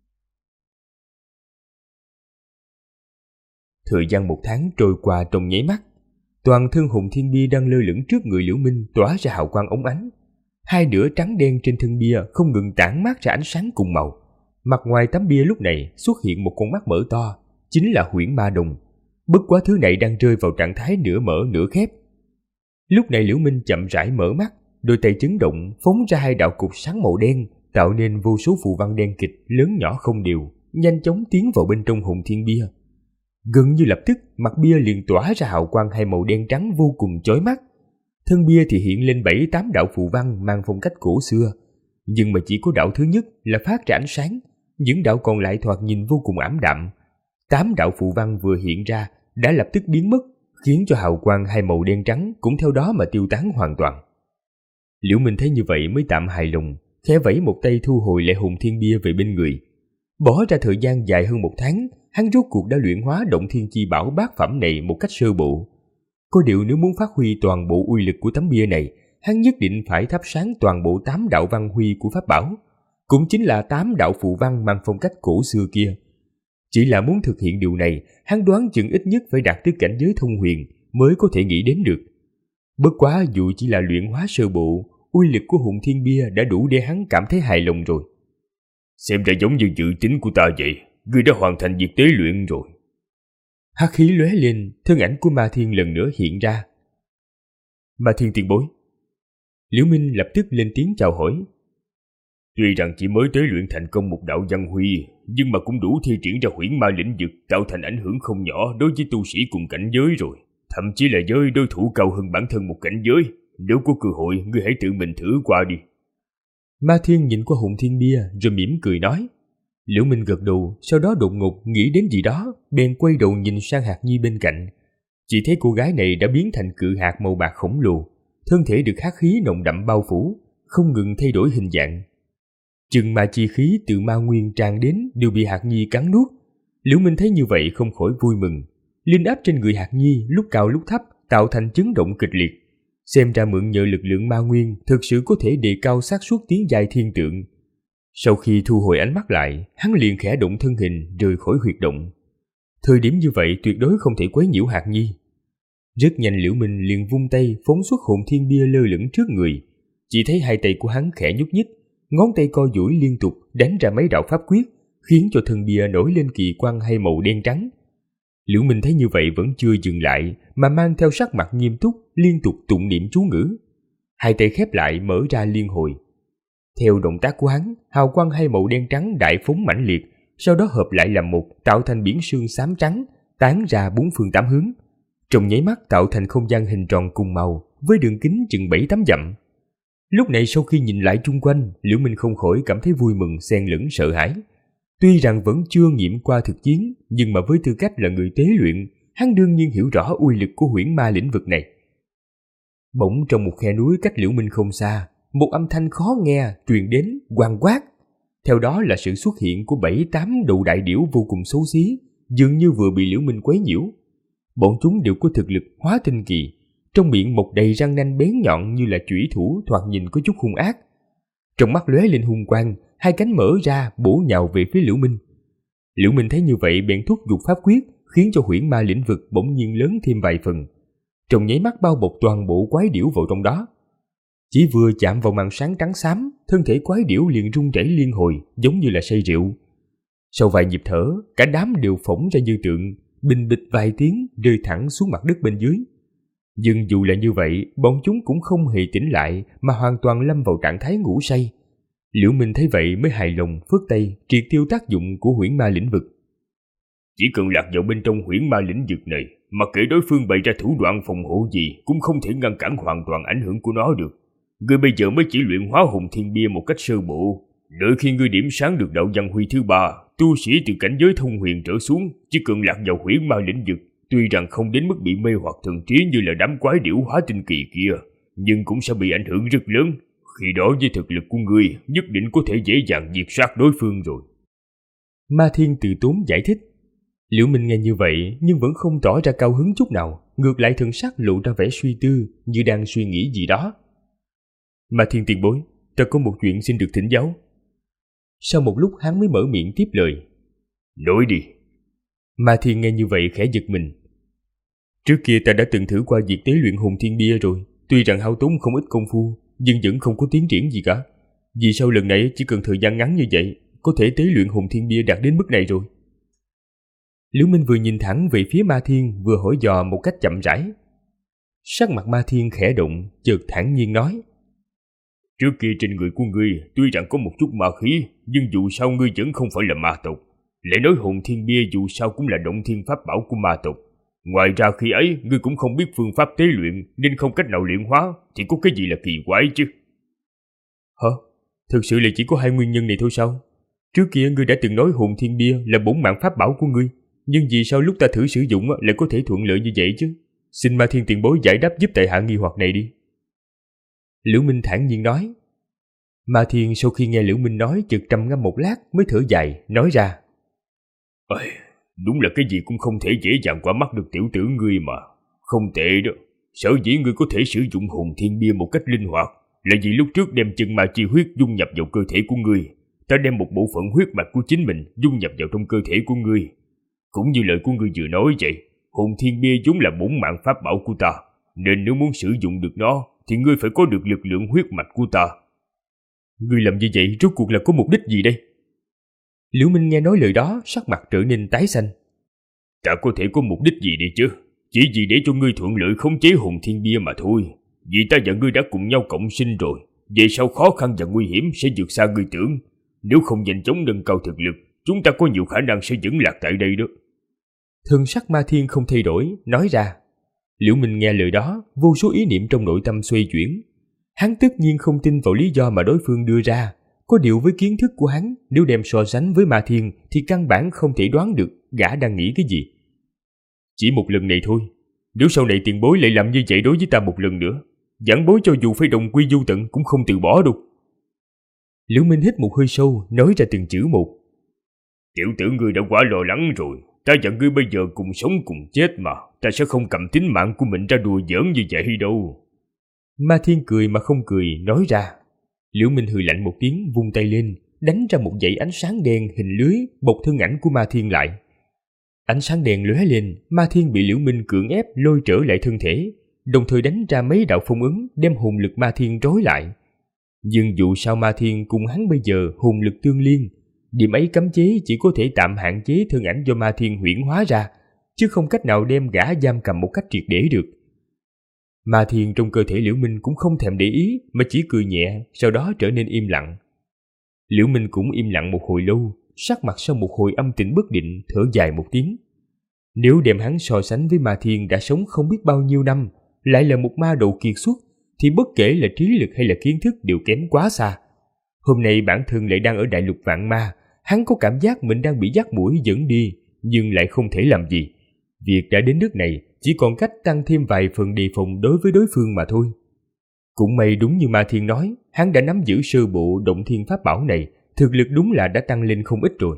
Thời gian 1 tháng trôi qua trong nháy mắt. Toàn thân hồn thiên bia đang lơ lửng trước người Liễu Minh tỏa ra hào quang óng ánh. Hai nửa trắng đen trên thân bia không ngừng tản mát ra ánh sáng cùng màu. Mặt ngoài tấm bia lúc này xuất hiện một con mắt mở to, chính là huyễn ma đồng. Bất quá thứ này đang rơi vào trạng thái nửa mở nửa khép. Lúc này Liễu Minh chậm rãi mở mắt, đôi tay chấn động phóng ra hai đạo cục sáng màu đen, tạo nên vô số phù văn đen kịt lớn nhỏ không đều, nhanh chóng tiến vào bên trong hồn thiên bia. Gần như lập tức, mặt bia liền tỏa ra hào quang hai màu đen trắng vô cùng chói mắt. Thân bia thì hiện lên 7-8 đạo phù văn mang phong cách cổ xưa, nhưng mà chỉ có đạo thứ nhất là phát ra ánh sáng, những đạo còn lại thoạt nhìn vô cùng ảm đạm. 8 đạo phù văn vừa hiện ra đã lập tức biến mất, khiến cho hào quang hai màu đen trắng cũng theo đó mà tiêu tán hoàn toàn. Liễu Minh thấy như vậy mới tạm hài lòng, khẽ vẫy một tay thu hồi lại hồn thiên bia về bên người. Bỏ ra thời gian dài hơn 1 tháng, hắn rốt cuộc đã luyện hóa động thiên chi bảo bát phẩm này một cách sơ bộ. Có điều nếu muốn phát huy toàn bộ uy lực của tấm bia này, hắn nhất định phải thắp sáng toàn bộ 8 đạo văn huy của pháp bảo, cũng chính là 8 đạo phù văn mang phong cách cổ xưa kia. Chỉ là muốn thực hiện điều này, hắn đoán chừng ít nhất phải đạt tới cảnh giới thông huyền mới có thể nghĩ đến được. Bất quá dù chỉ là luyện hóa sơ bộ, uy lực của hồn thiên bia đã đủ để hắn cảm thấy hài lòng rồi. Xem ra giống như dự tính của ta vậy, ngươi đã hoàn thành việc tế luyện rồi. Hắc khí lóe lên, thân ảnh của Ma Thiên lần nữa hiện ra. Ma Thiên tiền bối. Liễu Minh lập tức lên tiếng chào hỏi. Tuy rằng chỉ mới tế luyện thành công một đạo văn huy, nhưng mà cũng đủ thi triển ra huyễn ma lĩnh vực, tạo thành ảnh hưởng không nhỏ đối với tu sĩ cùng cảnh giới rồi. Thậm chí là với đối thủ cao hơn bản thân một cảnh giới. Nếu có cơ hội, ngươi hãy tự mình thử qua đi. Ma Thiên nhìn qua hồn thiên bia rồi mỉm cười nói. Liễu Minh gật đầu, sau đó đột ngột nghĩ đến gì đó, bèn quay đầu nhìn sang Hạt Nhi bên cạnh. Chỉ thấy cô gái này đã biến thành cự hạt màu bạc khổng lồ, thân thể được hắc khí nồng đậm bao phủ, không ngừng thay đổi hình dạng. Chừng mà chi khí từ ma nguyên tràn đến đều bị Hạt Nhi cắn nuốt. Liễu Minh thấy như vậy không khỏi vui mừng. Linh áp trên người Hạt Nhi lúc cao lúc thấp tạo thành chấn động kịch liệt. Xem ra mượn nhờ lực lượng ma nguyên thực sự có thể đề cao xác suất tiến giai thiên tượng. Sau khi thu hồi ánh mắt lại, hắn liền khẽ động thân hình rời khỏi huyệt động. Thời điểm như vậy tuyệt đối không thể quấy nhiễu Hạt Nhi. Rất nhanh Liễu Minh liền vung tay phóng xuất hồn thiên bia lơ lửng trước người. Chỉ thấy hai tay của hắn khẽ nhúc nhích, ngón tay co duỗi liên tục đánh ra mấy đạo pháp quyết, khiến cho thân bia nổi lên kỳ quang hai màu đen trắng. Liễu Minh thấy như vậy vẫn chưa dừng lại, mà mang theo sắc mặt nghiêm túc liên tục tụng niệm chú ngữ. Hai tay khép lại mở ra liên hồi. Theo động tác của hắn, hào quang hai màu đen trắng đại phóng mãnh liệt, sau đó hợp lại làm một, tạo thành biển sương xám trắng, tán ra 4 phương 8 hướng. Trong nháy mắt tạo thành không gian hình tròn cùng màu, với đường kính chừng 7-8 dặm. Lúc này sau khi nhìn lại chung quanh, Liễu Minh không khỏi cảm thấy vui mừng xen lẫn sợ hãi. Tuy rằng vẫn chưa nghiệm qua thực chiến, nhưng mà với tư cách là người tế luyện, hắn đương nhiên hiểu rõ uy lực của huyễn ma lĩnh vực này. Bỗng trong một khe núi cách Liễu Minh không xa, một âm thanh khó nghe truyền đến oang quát. Theo đó là sự xuất hiện của 7-8 đầu đại điểu vô cùng xấu xí, dường như vừa bị Liễu Minh quấy nhiễu. Bọn chúng đều có thực lực hóa tinh kỳ, trong miệng mọc đầy răng nanh bén nhọn như là chủy thủ, thoạt nhìn có chút hung ác. Trong mắt lóe lên hung quang, hai cánh mở ra bổ nhào về phía Liễu Minh. Liễu Minh thấy như vậy bèn thúc giục pháp quyết, khiến cho huyễn ma lĩnh vực bỗng nhiên lớn thêm vài phần. Trong nháy mắt bao bọc toàn bộ quái điểu vào trong đó. Chỉ vừa chạm vào màn sáng trắng xám, thân thể quái điểu liền rung rẩy liên hồi, giống như là say rượu. Sau vài nhịp thở, cả đám đều phỏng ra như tượng, bình bịch vài tiếng rơi thẳng xuống mặt đất bên dưới. Nhưng dù là như vậy, bọn chúng cũng không hề tỉnh lại mà hoàn toàn lâm vào trạng thái ngủ say. Liễu Minh thấy vậy mới hài lòng phất tay triệt tiêu tác dụng của huyễn ma lĩnh vực. Chỉ cần lạc vào bên trong huyễn ma lĩnh vực này, mặc kệ đối phương bày ra thủ đoạn phòng hộ gì cũng không thể ngăn cản hoàn toàn ảnh hưởng của nó được. Ngươi bây giờ mới chỉ luyện hóa hồn thiên bia một cách sơ bộ. Đợi khi ngươi điểm sáng được đạo văn huy thứ 3, tu sĩ từ cảnh giới thông huyền trở xuống, chỉ cần lạc vào huyễn ma lĩnh vực, tuy rằng không đến mức bị mê hoặc thần trí như là đám quái điểu hóa tinh kỳ kia, nhưng cũng sẽ bị ảnh hưởng rất lớn. Khi đó với thực lực của ngươi, nhất định có thể dễ dàng diệt sát đối phương rồi. Ma Thiên từ tốn giải thích. Liễu Minh nghe như vậy nhưng vẫn không tỏ ra cao hứng chút nào, ngược lại thần sắc lộ ra vẻ suy tư như đang suy nghĩ gì đó. Ma Thiên tiền bối, ta có một chuyện xin được thỉnh giáo. Sau một lúc hắn mới mở miệng tiếp lời. Nói đi. Ma Thiên nghe như vậy khẽ giật mình. Trước kia ta đã từng thử qua việc tế luyện hồn thiên bia rồi, tuy rằng hao tốn không ít công phu, nhưng vẫn không có tiến triển gì cả. Vì sao lần này chỉ cần thời gian ngắn như vậy, có thể tế luyện hồn thiên bia đạt đến mức này rồi? Liễu Minh vừa nhìn thẳng về phía Ma Thiên, vừa hỏi dò một cách chậm rãi. Sắc mặt Ma Thiên khẽ động, chợt thản nhiên nói. Trước kia trên người của ngươi tuy rằng có một chút ma khí, nhưng dù sao ngươi vẫn không phải là ma tộc. Lại nói hồn thiên bia dù sao cũng là động thiên pháp bảo của ma tộc. Ngoài ra khi ấy ngươi cũng không biết phương pháp tế luyện nên không cách nào luyện hóa, thì có cái gì là kỳ quái chứ? Hả? Thực sự là chỉ có hai nguyên nhân này thôi sao? Trước kia ngươi đã từng nói hồn thiên bia là bổn mạng pháp bảo của ngươi, nhưng vì sao lúc ta thử sử dụng lại có thể thuận lợi như vậy chứ? Xin Ma Thiên tiền bối giải đáp giúp tại hạ nghi hoặc này đi. Liễu Minh thản nhiên nói. Ma Thiên sau khi nghe Liễu Minh nói chợt trầm ngâm một lát mới thở dài, nói ra. Đúng là cái gì cũng không thể dễ dàng qua mắt được tiểu tử ngươi mà. Không tệ đó. Sở dĩ ngươi có thể sử dụng hồn thiên bia một cách linh hoạt là vì lúc trước đem chân ma chi huyết dung nhập vào cơ thể của ngươi. Ta đem một bộ phận huyết mạch của chính mình dung nhập vào trong cơ thể của ngươi. Cũng như lời của ngươi vừa nói vậy, hồn thiên bia vốn là bổn mạng pháp bảo của ta, nên nếu muốn sử dụng được nó thì ngươi phải có được lực lượng huyết mạch của ta. Ngươi làm như vậy rốt cuộc là có mục đích gì đây? Liễu Minh nghe nói lời đó, sắc mặt trở nên tái xanh. Ta có thể có mục đích gì đi chứ? Chỉ vì để cho ngươi thuận lợi khống chế hồn thiên bia mà thôi. Vì ta và ngươi đã cùng nhau cộng sinh rồi, về sau khó khăn và nguy hiểm sẽ vượt xa ngươi tưởng. Nếu không nhanh chóng nâng cao thực lực, chúng ta có nhiều khả năng sẽ vững lạc tại đây đó. Thần sắc Ma Thiên không thay đổi, nói ra. Liễu Minh nghe lời đó, vô số ý niệm trong nội tâm xoay chuyển. Hắn tất nhiên không tin vào lý do mà đối phương đưa ra. Có điều với kiến thức của hắn, nếu đem so sánh với Ma Thiên thì căn bản không thể đoán được gã đang nghĩ cái gì. Chỉ một lần này thôi, nếu sau này tiền bối lại làm như vậy đối với ta một lần nữa, giảng bối cho dù phải đồng quy vô tận cũng không từ bỏ đâu. Liễu Minh hít một hơi sâu, nói ra từng chữ một. Tiểu tử ngươi đã quá lo lắng rồi. Ta và ngươi bây giờ cùng sống cùng chết mà. Ta sẽ không cầm tính mạng của mình ra đùa giỡn như vậy đâu. Ma Thiên cười mà không cười, nói ra. Liễu Minh hừ lạnh một tiếng, vung tay lên, đánh ra một dãy ánh sáng đen hình lưới bọc thân ảnh của Ma Thiên lại. Ánh sáng đen lóe lên, Ma Thiên bị Liễu Minh cưỡng ép lôi trở lại thân thể, đồng thời đánh ra mấy đạo phong ấn đem hồn lực Ma Thiên trói lại. Nhưng dù sao Ma Thiên cùng hắn bây giờ hồn lực tương liên, điểm ấy cấm chế chỉ có thể tạm hạn chế thân ảnh do Ma Thiên huyễn hóa ra, chứ không cách nào đem gã giam cầm một cách triệt để được. Ma Thiên trong cơ thể Liễu Minh cũng không thèm để ý mà chỉ cười nhẹ, sau đó trở nên im lặng. Liễu Minh cũng im lặng một hồi lâu, sắc mặt sau một hồi âm tĩnh bất định, thở dài một tiếng. Nếu đem hắn so sánh với Ma Thiên đã sống không biết bao nhiêu năm, lại là một ma đầu kiệt xuất, thì bất kể là trí lực hay là kiến thức đều kém quá xa. Hôm nay bản thân lại đang ở đại lục vạn ma, hắn có cảm giác mình đang bị dắt mũi dẫn đi, nhưng lại không thể làm gì. Việc đã đến nước này, chỉ còn cách tăng thêm vài phần đề phòng đối với đối phương mà thôi. Cũng may đúng như Ma Thiên nói, hắn đã nắm giữ sơ bộ động thiên pháp bảo này, thực lực đúng là đã tăng lên không ít rồi.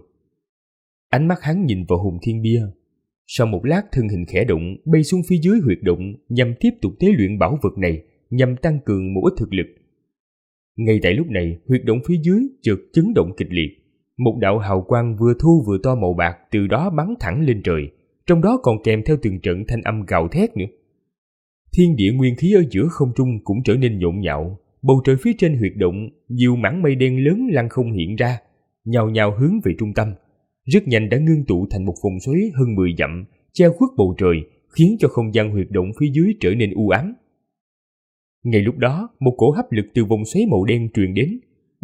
Ánh mắt hắn nhìn vào hồn thiên bia. Sau một lát thân hình khẽ động, bay xuống phía dưới huyệt động nhằm tiếp tục tế luyện bảo vật này, nhằm tăng cường một ít thực lực. Ngay tại lúc này, huyệt động phía dưới chợt chấn động kịch liệt. Một đạo hào quang vừa thô vừa to màu bạc từ đó bắn thẳng lên trời, trong đó còn kèm theo từng trận thanh âm gào thét nữa. Thiên địa nguyên khí ở giữa không trung cũng trở nên nhộn nhạo, bầu trời phía trên huyệt động, nhiều mảng mây đen lớn lăng không hiện ra, nhào nhào hướng về trung tâm, rất nhanh đã ngưng tụ thành một vòng xoáy hơn 10 dặm, che khuất bầu trời, khiến cho không gian huyệt động phía dưới trở nên u ám. Ngay lúc đó, một cổ hấp lực từ vòng xoáy màu đen truyền đến,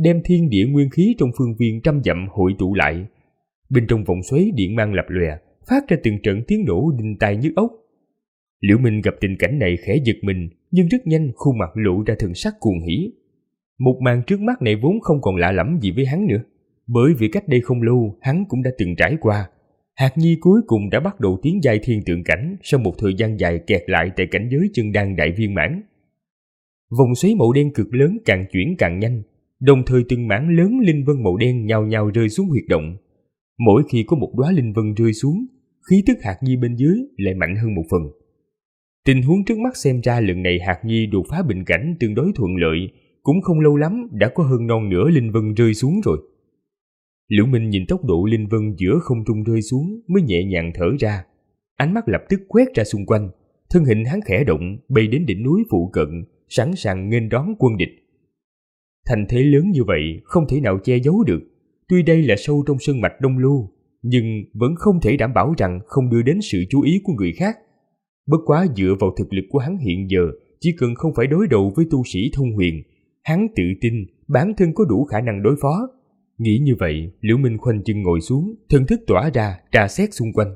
đem thiên địa nguyên khí trong phương viên trăm dặm hội tụ lại. Bên trong vòng xoáy điện mang lập lòe, phát ra từng trận tiếng nổ đinh tai nhức óc. Liễu Minh gặp tình cảnh này khẽ giật mình, nhưng rất nhanh khuôn mặt lộ ra thần sắc cuồng hỉ. Một màn trước mắt này vốn không còn lạ lẫm gì với hắn nữa, bởi vì cách đây không lâu hắn cũng đã từng trải qua. Hạt Nhi cuối cùng đã bắt đầu tiến giai thiên tượng cảnh sau một thời gian dài kẹt lại tại cảnh giới chân đan đại viên mãn. Vòng xoáy màu đen cực lớn càng chuyển càng nhanh, đồng thời từng mảng lớn linh vân màu đen nhào nhào rơi xuống huyệt động. Mỗi khi có một đóa linh vân rơi xuống, khí tức Hạt Nhi bên dưới lại mạnh hơn một phần. Tình huống trước mắt xem ra lần này Hạt Nhi đột phá bình cảnh tương đối thuận lợi, cũng không lâu lắm đã có hơn non nửa linh vân rơi xuống rồi. Liễu Minh nhìn tốc độ linh vân giữa không trung rơi xuống mới nhẹ nhàng thở ra, ánh mắt lập tức quét ra xung quanh, thân hình hắn khẽ động bay đến đỉnh núi phụ cận, sẵn sàng nghênh đón quân địch. Thành thế lớn như vậy không thể nào che giấu được, tuy đây là sâu trong sơn mạch Đông Lưu, nhưng vẫn không thể đảm bảo rằng không đưa đến sự chú ý của người khác. Bất quá dựa vào thực lực của hắn hiện giờ, chỉ cần không phải đối đầu với tu sĩ thông huyền, hắn tự tin bản thân có đủ khả năng đối phó. Nghĩ như vậy, Liễu Minh khoanh chân ngồi xuống, thần thức tỏa ra, tra xét xung quanh.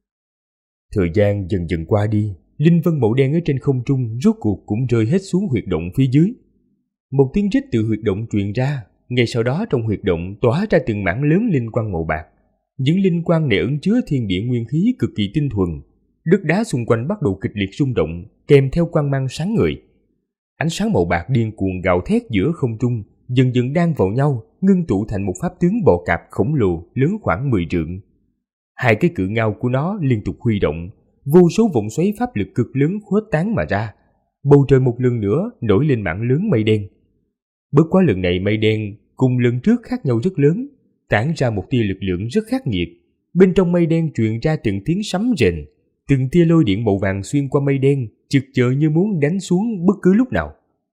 Thời gian dần dần qua đi, linh vân màu đen ở trên không trung rốt cuộc cũng rơi hết xuống huyệt động phía dưới. Một tiếng rít từ huyệt động truyền ra, ngay sau đó trong huyệt động tỏa ra từng mảng lớn linh quang màu bạc. Những linh quang này ẩn chứa thiên địa nguyên khí cực kỳ tinh thuần. Đất đá xung quanh bắt đầu kịch liệt rung động, kèm theo quang mang sáng ngời. Ánh sáng màu bạc điên cuồng gào thét giữa không trung, dần dần đan vào nhau, ngưng tụ thành một pháp tướng bò cạp khổng lồ lớn khoảng 10 trượng. Hai cái cự ngao của nó liên tục huy động, vô số vòng xoáy pháp lực cực lớn khuếch tán mà ra. Bầu trời một lần nữa nổi lên mảng lớn mây đen. Bất quá lần này mây đen cùng lần trước khác nhau rất lớn, tản ra một tia lực lượng rất khắc nghiệt. Bên trong mây đen truyền ra từng tiếng sấm rền, từng tia lôi điện màu vàng xuyên qua mây đen, chực chờ như muốn đánh xuống bất cứ lúc nào.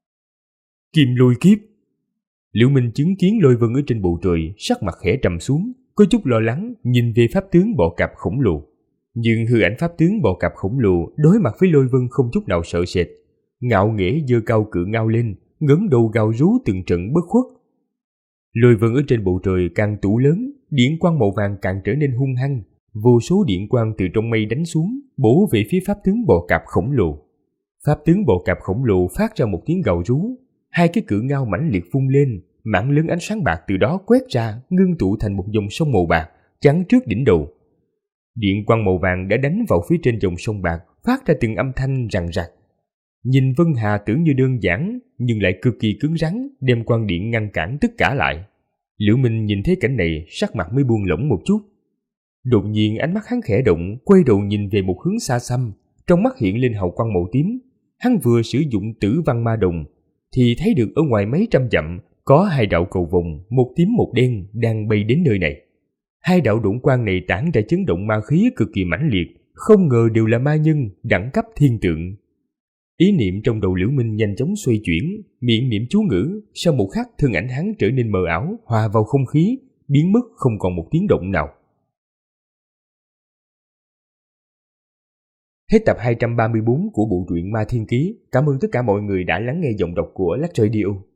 Kim lôi kiếp. Liễu Minh chứng kiến lôi vân ở trên bầu trời, sắc mặt khẽ trầm xuống, có chút lo lắng nhìn về pháp tướng bọ cạp khổng lồ. Nhưng hư ảnh pháp tướng bọ cạp khổng lồ đối mặt với lôi vân không chút nào sợ sệt, ngạo nghễ giơ cao cự ngao lên, ngẩng đầu gào rú từng trận bất khuất. Lôi vân ở trên bầu trời càng tụ lớn, điện quang màu vàng càng trở nên hung hăng, vô số điện quang từ trong mây đánh xuống, bổ về phía pháp tướng bò cạp khổng lồ. Pháp tướng bò cạp khổng lồ phát ra một tiếng gào rú, hai cái cự ngao mãnh liệt phun lên, mảng lớn ánh sáng bạc từ đó quét ra, ngưng tụ thành một dòng sông màu bạc chắn trước đỉnh đầu. Điện quang màu vàng đã đánh vào phía trên dòng sông bạc, phát ra từng âm thanh rằng rặc. Nhìn Vân Hà tưởng như đơn giản, nhưng lại cực kỳ cứng rắn, đem quang điện ngăn cản tất cả lại. Liễu Minh nhìn thấy cảnh này, sắc mặt mới buông lỏng một chút. Đột nhiên ánh mắt hắn khẽ động, quay đầu nhìn về một hướng xa xăm, trong mắt hiện lên hào quang màu tím. Hắn vừa sử dụng Tử Văn Ma Đồng, thì thấy được ở ngoài mấy trăm dặm có hai đạo cầu vồng, một tím một đen đang bay đến nơi này. Hai đạo độn quang này tản ra chấn động ma khí cực kỳ mãnh liệt, không ngờ đều là ma nhân đẳng cấp thiên tượng. Ý niệm trong đầu Liễu Minh nhanh chóng xoay chuyển, miệng niệm chú ngữ, sau một khắc thân ảnh hắn trở nên mờ ảo, hòa vào không khí, biến mất không còn một tiếng động nào. Hết tập 234 của bộ truyện Ma Thiên Ký. Cảm ơn tất cả mọi người đã lắng nghe giọng đọc của Lách Radio.